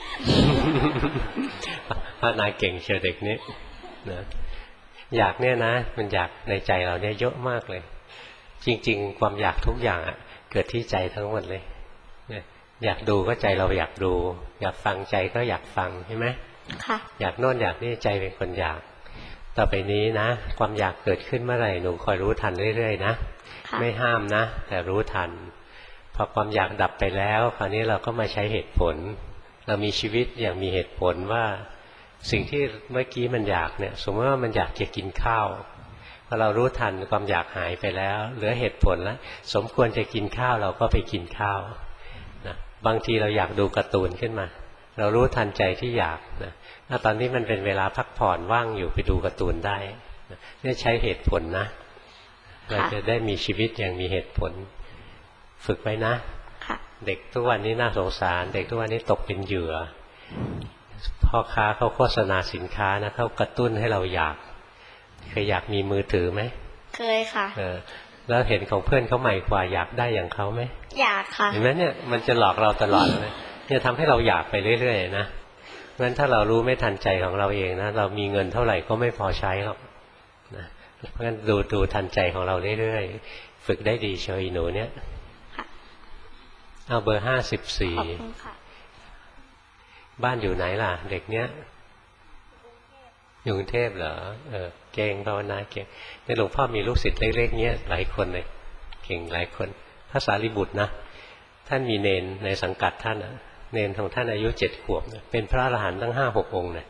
พระนายเก่งเชียวเด็กนี้นะอยากเนี่ยนะมันอยากในใจเราเนี่ยเยอะมากเลยจริงๆความอยากทุกอย่างอ่ะเกิดที่ใจทั้งหมดเลยอยากดูก็ใจเราอยากดูอยากฟังใจก็อยากฟังใช่ไหมค่ะอยากโน่นอยากนี่ใจเป็นคนอยากต่อไปนี้นะความอยากเกิดขึ้นเมื่อไหร่หนูคอยรู้ทันเรื่อยๆนะไม่ห้ามนะแต่รู้ทันพอความอยากดับไปแล้วคราวนี้เราก็มาใช้เหตุผลเรามีชีวิตอย่างมีเหตุผลว่าสิ่งที่เมื่อกี้มันอยากเนี่ยสมมติว่ามันอยากจะกินข้าวพอเรารู้ทันความอยากหายไปแล้วเหลือเหตุผลแล้วสมควรจะกินข้าวเราก็ไปกินข้าวนะบางทีเราอยากดูการ์ตูนขึ้นมาเรารู้ทันใจที่อยากนะถ้าตอนนี้มันเป็นเวลาพักผ่อนว่างอยู่ไปดูการ์ตูนได้นี่ใช้เหตุผลนะเราจะได้มีชีวิตอย่างมีเหตุผลฝึกไว้นะเด็กทุกวันนี้น่าสงสารเด็กทุกวันนี้ตกเป็นเหยื่อพ่อค้าเขาโฆษณาสินค้านะเขากระตุ้นให้เราอยากเคยอยากมีมือถือไหมเคยค่ะเออแล้วเห็นของเพื่อนเขาใหม่กว่าอยากได้อย่างเขาไหมอยากค่ะเห็นไหมเนี่ยมันจะหลอกเราตลอดเลยเนี่ยทำให้เราอยากไปเรื่อยๆนะเพราะฉะนั้นถ้าเรารู้ไม่ทันใจของเราเองนะเรามีเงินเท่าไหร่ก็ไม่พอใช้หรอกนะเพราะฉะนั้นดูดูทันใจของเราเรื่อยๆฝึกได้ดีเชียวอีหนูเนี่ยเอาเบอร์ห้าสิบสี่บ้านอยู่ไหนล่ะเด็กเนี้ยอยู่กรุงเทพเหรอเออเก่งภาวนาเก่งในหลวงพ่อมีลูกศิษย์เล็กๆเนี้ยหลายคนเลยเก่งหลายคนพระสารีบุตรนะท่านมีเนนในสังกัดท่านนะเนนของท่านอายุเจ็ดขวบเป็นพระอรหันต์ตั้งห้าหกองค์เลย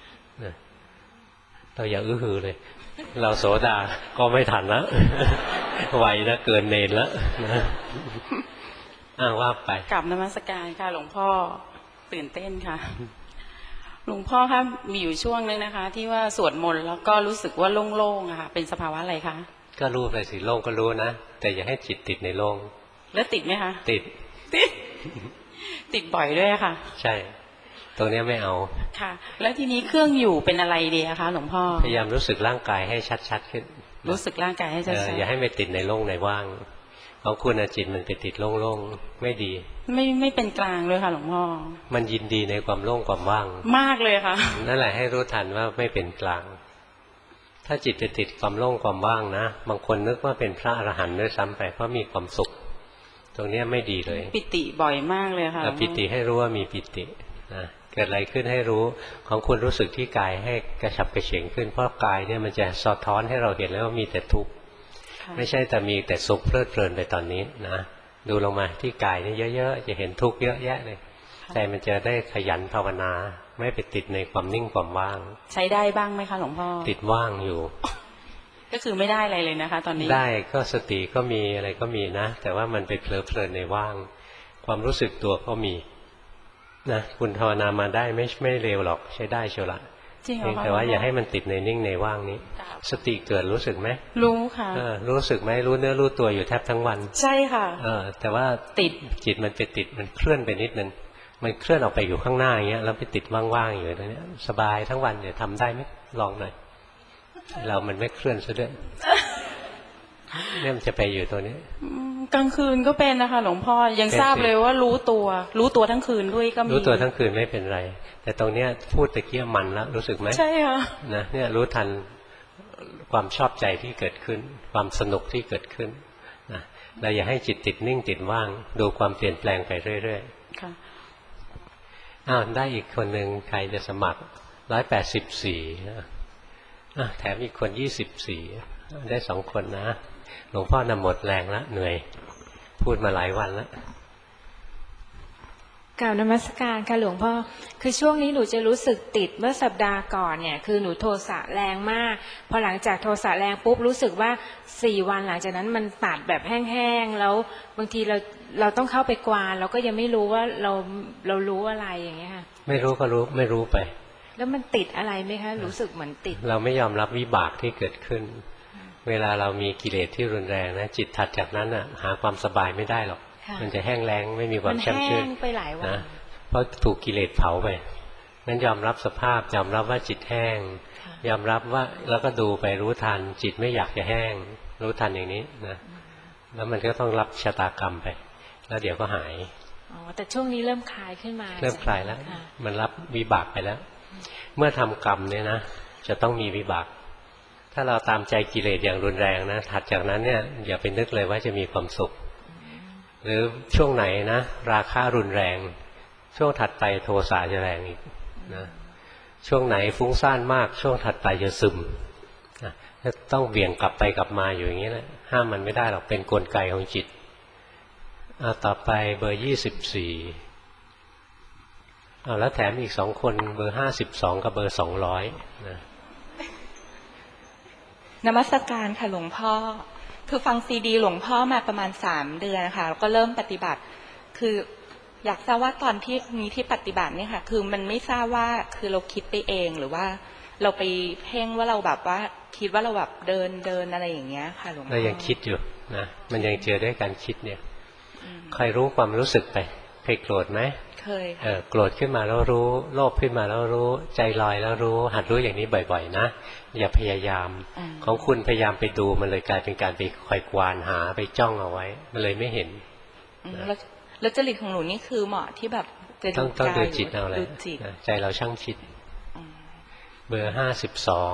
เราอย่าอื้อหือเลยเราโสดาก็ไม่ทันแล้วไวนะเกินเนนแล้วนะอ้างว่าไปกลับนมัสการค่ะหลวงพ่อตื่นเต้นค่ะหลวงพ่อคะมีอยู่ช่วงนึงนะคะที่ว่าสวดมนต์แล้วก็รู้สึกว่าโล่งๆอะค่ะเป็นสภาวะอะไรคะก็รู้ไปสิโล่งก็รู้นะแต่อย่าให้จิตติดในโล่งแล้วติดไหมคะติดติดติดบ่อยด้วยค่ะใช่ตรงนี้ไม่เอาค่ะแล้วทีนี้เครื่องอยู่เป็นอะไรดีคะหลวงพ่อพยายามรู้สึกร่างกายให้ชัดๆขึ้นรู้สึกร่างกายให้ชัดๆอย่าให้ไม่ติดในโล่งในว่างของคุณจิตมันไปติดโล่งๆไม่ดีไม่ไม่เป็นกลางเลยค่ะหลวงพ่อมันยินดีในความโล่งความว่างมากเลยค่ะนั่นแหละให้รู้ทันว่าไม่เป็นกลางถ้าจิตไปติดความโล่งความว่างนะบางคนนึกว่าเป็นพระอรหันต์ด้วยซ้ำไปเพราะมีความสุขตรงนี้ไม่ดีเลยปิติบ่อยมากเลยค่ะปิติให้รู้ว่ามีปิตินะเกิดอะไรขึ้นให้รู้ของคุณรู้สึกที่กายให้กระฉับกระเฉงขึ้นเพราะกายเนี่ยมันจะสะท้อนให้เราเห็นแล้วว่ามีแต่ทุกข์ไม่ใช่แต่มีแต่สุขเพลิดเพลินไปตอนนี้นะดูลงมาที่กายนี่เยอะๆจะเห็นทุกข์เยอะแยะเลยใจมันจะได้ขยันภาวนาไม่ไปติดในความนิ่งความว่างใช้ได้บ้างไหมคะหลวงพ่อติดว่างอยู่ก็คือไม่ได้อะไรเลยนะคะตอนนี้ได้ก็สติก็มีอะไรก็มีนะแต่ว่ามันไปเพลิดเพลินในว่างความรู้สึกตัวก็มีนะคุณภาวนามาได้ไม่ไม่เร็วหรอกใช้ได้เชียวละจริงเหรอแต่ว่าอย่าให้มันติดในนิ่งในว่างนี้สติเกิดรู้สึกไหมรู้ค่ะรู้สึกไหมรู้เนื้อรู้ตัวอยู่แทบทั้งวันใช่ค่ะเออแต่ว่าติดจิตมันไปติดมันเคลื่อนไปนิดนึงมันเคลื่อนออกไปอยู่ข้างหน้าอย่างเงี้ยแล้วไปติดว่างๆอยู่ตรงนี้สบายทั้งวันเดี๋ยวทำได้ไหมลองหน่อยเรามันไม่เคลื่อนซะด้วยเนี่ยมันจะไปอยู่ตัวนี้กลางคืนก็เป็นนะคะหลวงพ่อยังทราบเลยว่ารู้ตัวรู้ตัวทั้งคืนด้วยก็มีรู้ตัวทั้งคืนไม่เป็นไรแต่ตรงเนี้ยพูดตะเกียบมันแล้วรู้สึกไหมใช่ค่ะนะเนี่ยรู้ทันความชอบใจที่เกิดขึ้นความสนุกที่เกิดขึ้นนะเราอย่าให้จิตติดนิ่งติดว่างดูความเปลี่ยนแปลงไปเรื่อยๆค่ะอ้าวได้อีกคนหนึ่งใครจะสมัครร้อยแปดสิบสี่นะแถมอีกคนยี่สิบสี่ได้สองคนนะหลวงพ่อนำหมดแรงแล้วเหนื่อยพูดมาหลายวันแล้วกล่าวนมัสการค่ะหลวงพ่อคือช่วงนี้หนูจะรู้สึกติดเมื่อสัปดาห์ก่อนเนี่ยคือหนูโทสะแรงมากพอหลังจากโทสะแรงปุ๊บรู้สึกว่าสี่วันหลังจากนั้นมันตัดแบบแห้งๆแล้วบางทีเราเราต้องเข้าไปกวานเราก็ยังไม่รู้ว่าเราเรารู้อะไรอย่างเงี้ยค่ะไม่รู้ก็รู้ไม่รู้ไปแล้วมันติดอะไรไหมคะรู้สึกเหมือนติดเราไม่ยอมรับวิบากที่เกิดขึ้นเวลาเรามีกิเลสที่รุนแรงนะจิตถัดจากนั้นอ่ะหาความสบายไม่ได้หรอกมันจะแห้งแล้งไม่มีความแช่มชื่นนะเพราะถูกกิเลสเผาไปนั้นยอมรับสภาพยอมรับว่าจิตแห้งยอมรับว่าแล้วก็ดูไปรู้ทันจิตไม่อยากจะแห้งรู้ทันอย่างนี้นะแล้วมันก็ต้องรับชะตากรรมไปแล้วเดี๋ยวก็หายอ๋อแต่ช่วงนี้เริ่มคลายขึ้นมาเริ่มคลายแล้วมันรับวิบากไปแล้วเมื่อทำกรรมเนี่ยนะจะต้องมีวิบากถ้าเราตามใจกิเลสอย่างรุนแรงนะถัดจากนั้นเนี่ยอย่าไปนึกเลยว่าจะมีความสุขหรือช่วงไหนนะราคะรุนแรงช่วงถัดไปโทสะจะแรงอีกนะช่วงไหนฟุ้งซ่านมากช่วงถัดไปจะซึมนะต้องเบี่ยงกลับไปกลับมาอยู่อย่างนี้แหละห้ามมันไม่ได้หรอกเป็นกลไกของจิตเอาต่อไปเบอร์ยี่สิบสี่เอาแล้วแถมอีกสองคนเบอร์ห้าสิบสองกับเบอร์สองร้อยนะนมัสการค่ะหลวงพ่อคือฟังซีดีหลวงพ่อมาประมาณสามเดือนค่ะแล้วก็เริ่มปฏิบัติคืออยากทราบว่าตอนที่นี้ที่ปฏิบัติเนี่ยค่ะคือมันไม่ทราบว่าคือเราคิดไปเองหรือว่าเราไปเพ่งว่าเราแบบว่าคิดว่าเราแบบเดินเดินอะไรอย่างเงี้ยค่ะหลวงพ่อเรายังคิดอยู่นะมันยังเจอด้วยการคิดเนี่ยใครรู้ความรู้สึกไปเคยโกรธไหมเคยเออโกรธขึ้นมาแล้วรู้โลภขึ้นมาแล้วรู้ใจลอยแล้วรู้หัดรู้อย่างนี้บ่อยๆนะอย่าพยายามของคุณพยายามไปดูมันเลยกลายเป็นการไปคอยกวานหาไปจ้องเอาไว้มันเลยไม่เห็นแล้วแล้วจริตของหนูนี่คือเหมาะที่แบบจะดูต้องดูจิตเอาเลยใจเราช่างคิดเบอร์ห้าสิบสอง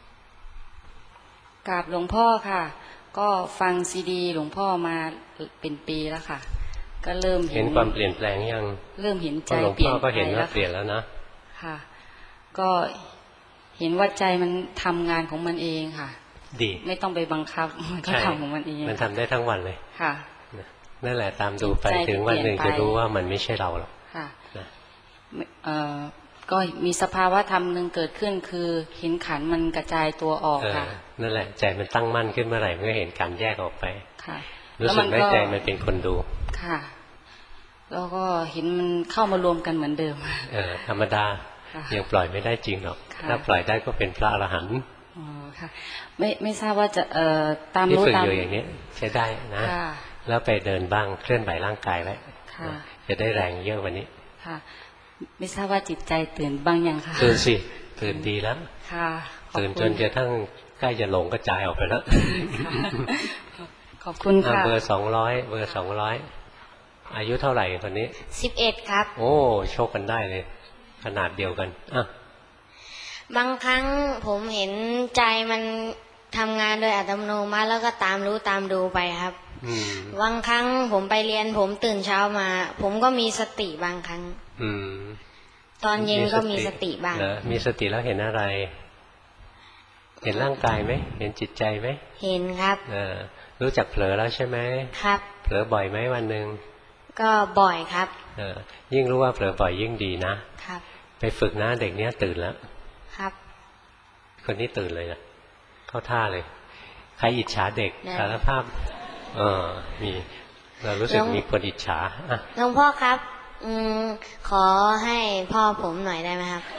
กราบหลวงพ่อค่ะก็ฟังซีดีหลวงพ่อมาเป็นปีแล้วค่ะก็เริ่มเห็นความเปลี่ยนแปลงยังเริ่มเห็นใจเปลี่ยนก็เห็นว่าเปลี่ยนแล้วนะค่ะก็เห็นว่าใจมันทำงานของมันเองค่ะดีไม่ต้องไปบังคับมันก็ทำของมันเองมันทำได้ทั้งวันเลยค่ะนั่นแหละตามดูไปถึงวันหนึ่งจะรู้ว่ามันไม่ใช่เราหรอกค่ะเอ่อก็มีสภาวะธรรมหนึ่งเกิดขึ้นคือเห็นขันมันกระจายตัวออกค่ะนั่นแหละใจมันตั้งมั่นขึ้นเมื่อไหร่มันก็เห็นการแยกออกไปค่ะรู้สึกได้ใจมันเป็นคนดูค่ะแล้วก็เห็นมันเข้ามารวมกันเหมือนเดิมเออธรรมดายังปล่อยไม่ได้จริงหรอกถ้าปล่อยได้ก็เป็นพระอรหันต์อ๋อค่ะไม่ไม่ทราบว่าจะเอ่อตามรู้ตามที่ฝึกอยู่อย่างนี้ใช้ได้นะแล้วไปเดินบ้างเคลื่อนไหวร่างกายไว้จะได้แรงเยอะกว่านี้ค่ะไม่ทราบว่าจิตใจตื่นบ้างยังคะตื่นสิตื่นดีแล้วค่ะตื่นจนจะทั้งใกล้จะหลงกระจายออกไปแล้วขอบคุณค่ะเบอร์สองร้อยเบอร์สองร้อยอายุเท่าไหร่คนนี้สิบเอ็ดครับโอ้โชคกันได้เลยขนาดเดียวกันอ่ะบางครั้งผมเห็นใจมันทำงานโดยอัตโนมัติแล้วก็ตามรู้ตามดูไปครับบางครั้งผมไปเรียนผมตื่นเช้ามาผมก็มีสติบางครั้งตอนเย็นก็มีสติบ้างมีสติแล้วเห็นอะไรเห็นร่างกายไหมเห็นจิตใจไหมเห็นครับเออรู้จักเผลอแล้วใช่ไหมครับเผลอบ่อยไหมวันหนึ่งก็บ่อยครับเออยิ่งรู้ว่าเผลอบ่อยยิ่งดีนะครับไปฝึกนะเด็กเนี้ยตื่นแล้วครับคนนี้ตื่นเลยนะเข้าท่าเลยใครอิจฉาเด็กสารภาพเออมีเรารู้สึกมีคนอิจฉาอ่ะหลวงพ่อครับอืมขอให้พ่อผมหน่อยได้ไหมครับ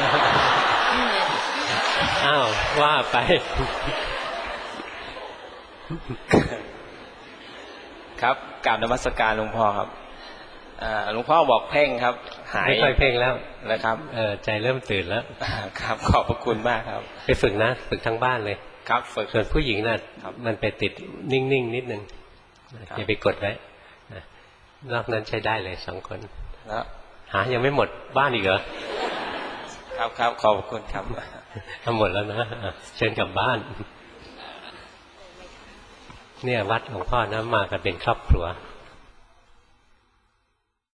อ้าวว่าไปครับกราบนมัสการหลวงพ่อครับหลวงพ่อบอกเพ่งครับหายไม่ค่อยเพ่งแล้วนะครับเออใจเริ่มตื่นแล้วครับขอบพระคุณมากครับไปฝึกนะฝึกทั้งบ้านเลยครับฝึกส่วนผู้หญิงน่ะมันไปติดนิ่งๆนิดนึงอย่าไปกดไว้นอกนั้นใช้ได้เลยสองคนแล้วหายังไม่หมดบ้านอีกเหรอครับครับขอบคุณครับทำหมดแล้วนะเชิญกลับบ้านเนี่ยวัดหลวงพ่อนะมากันเป็นครอบครัว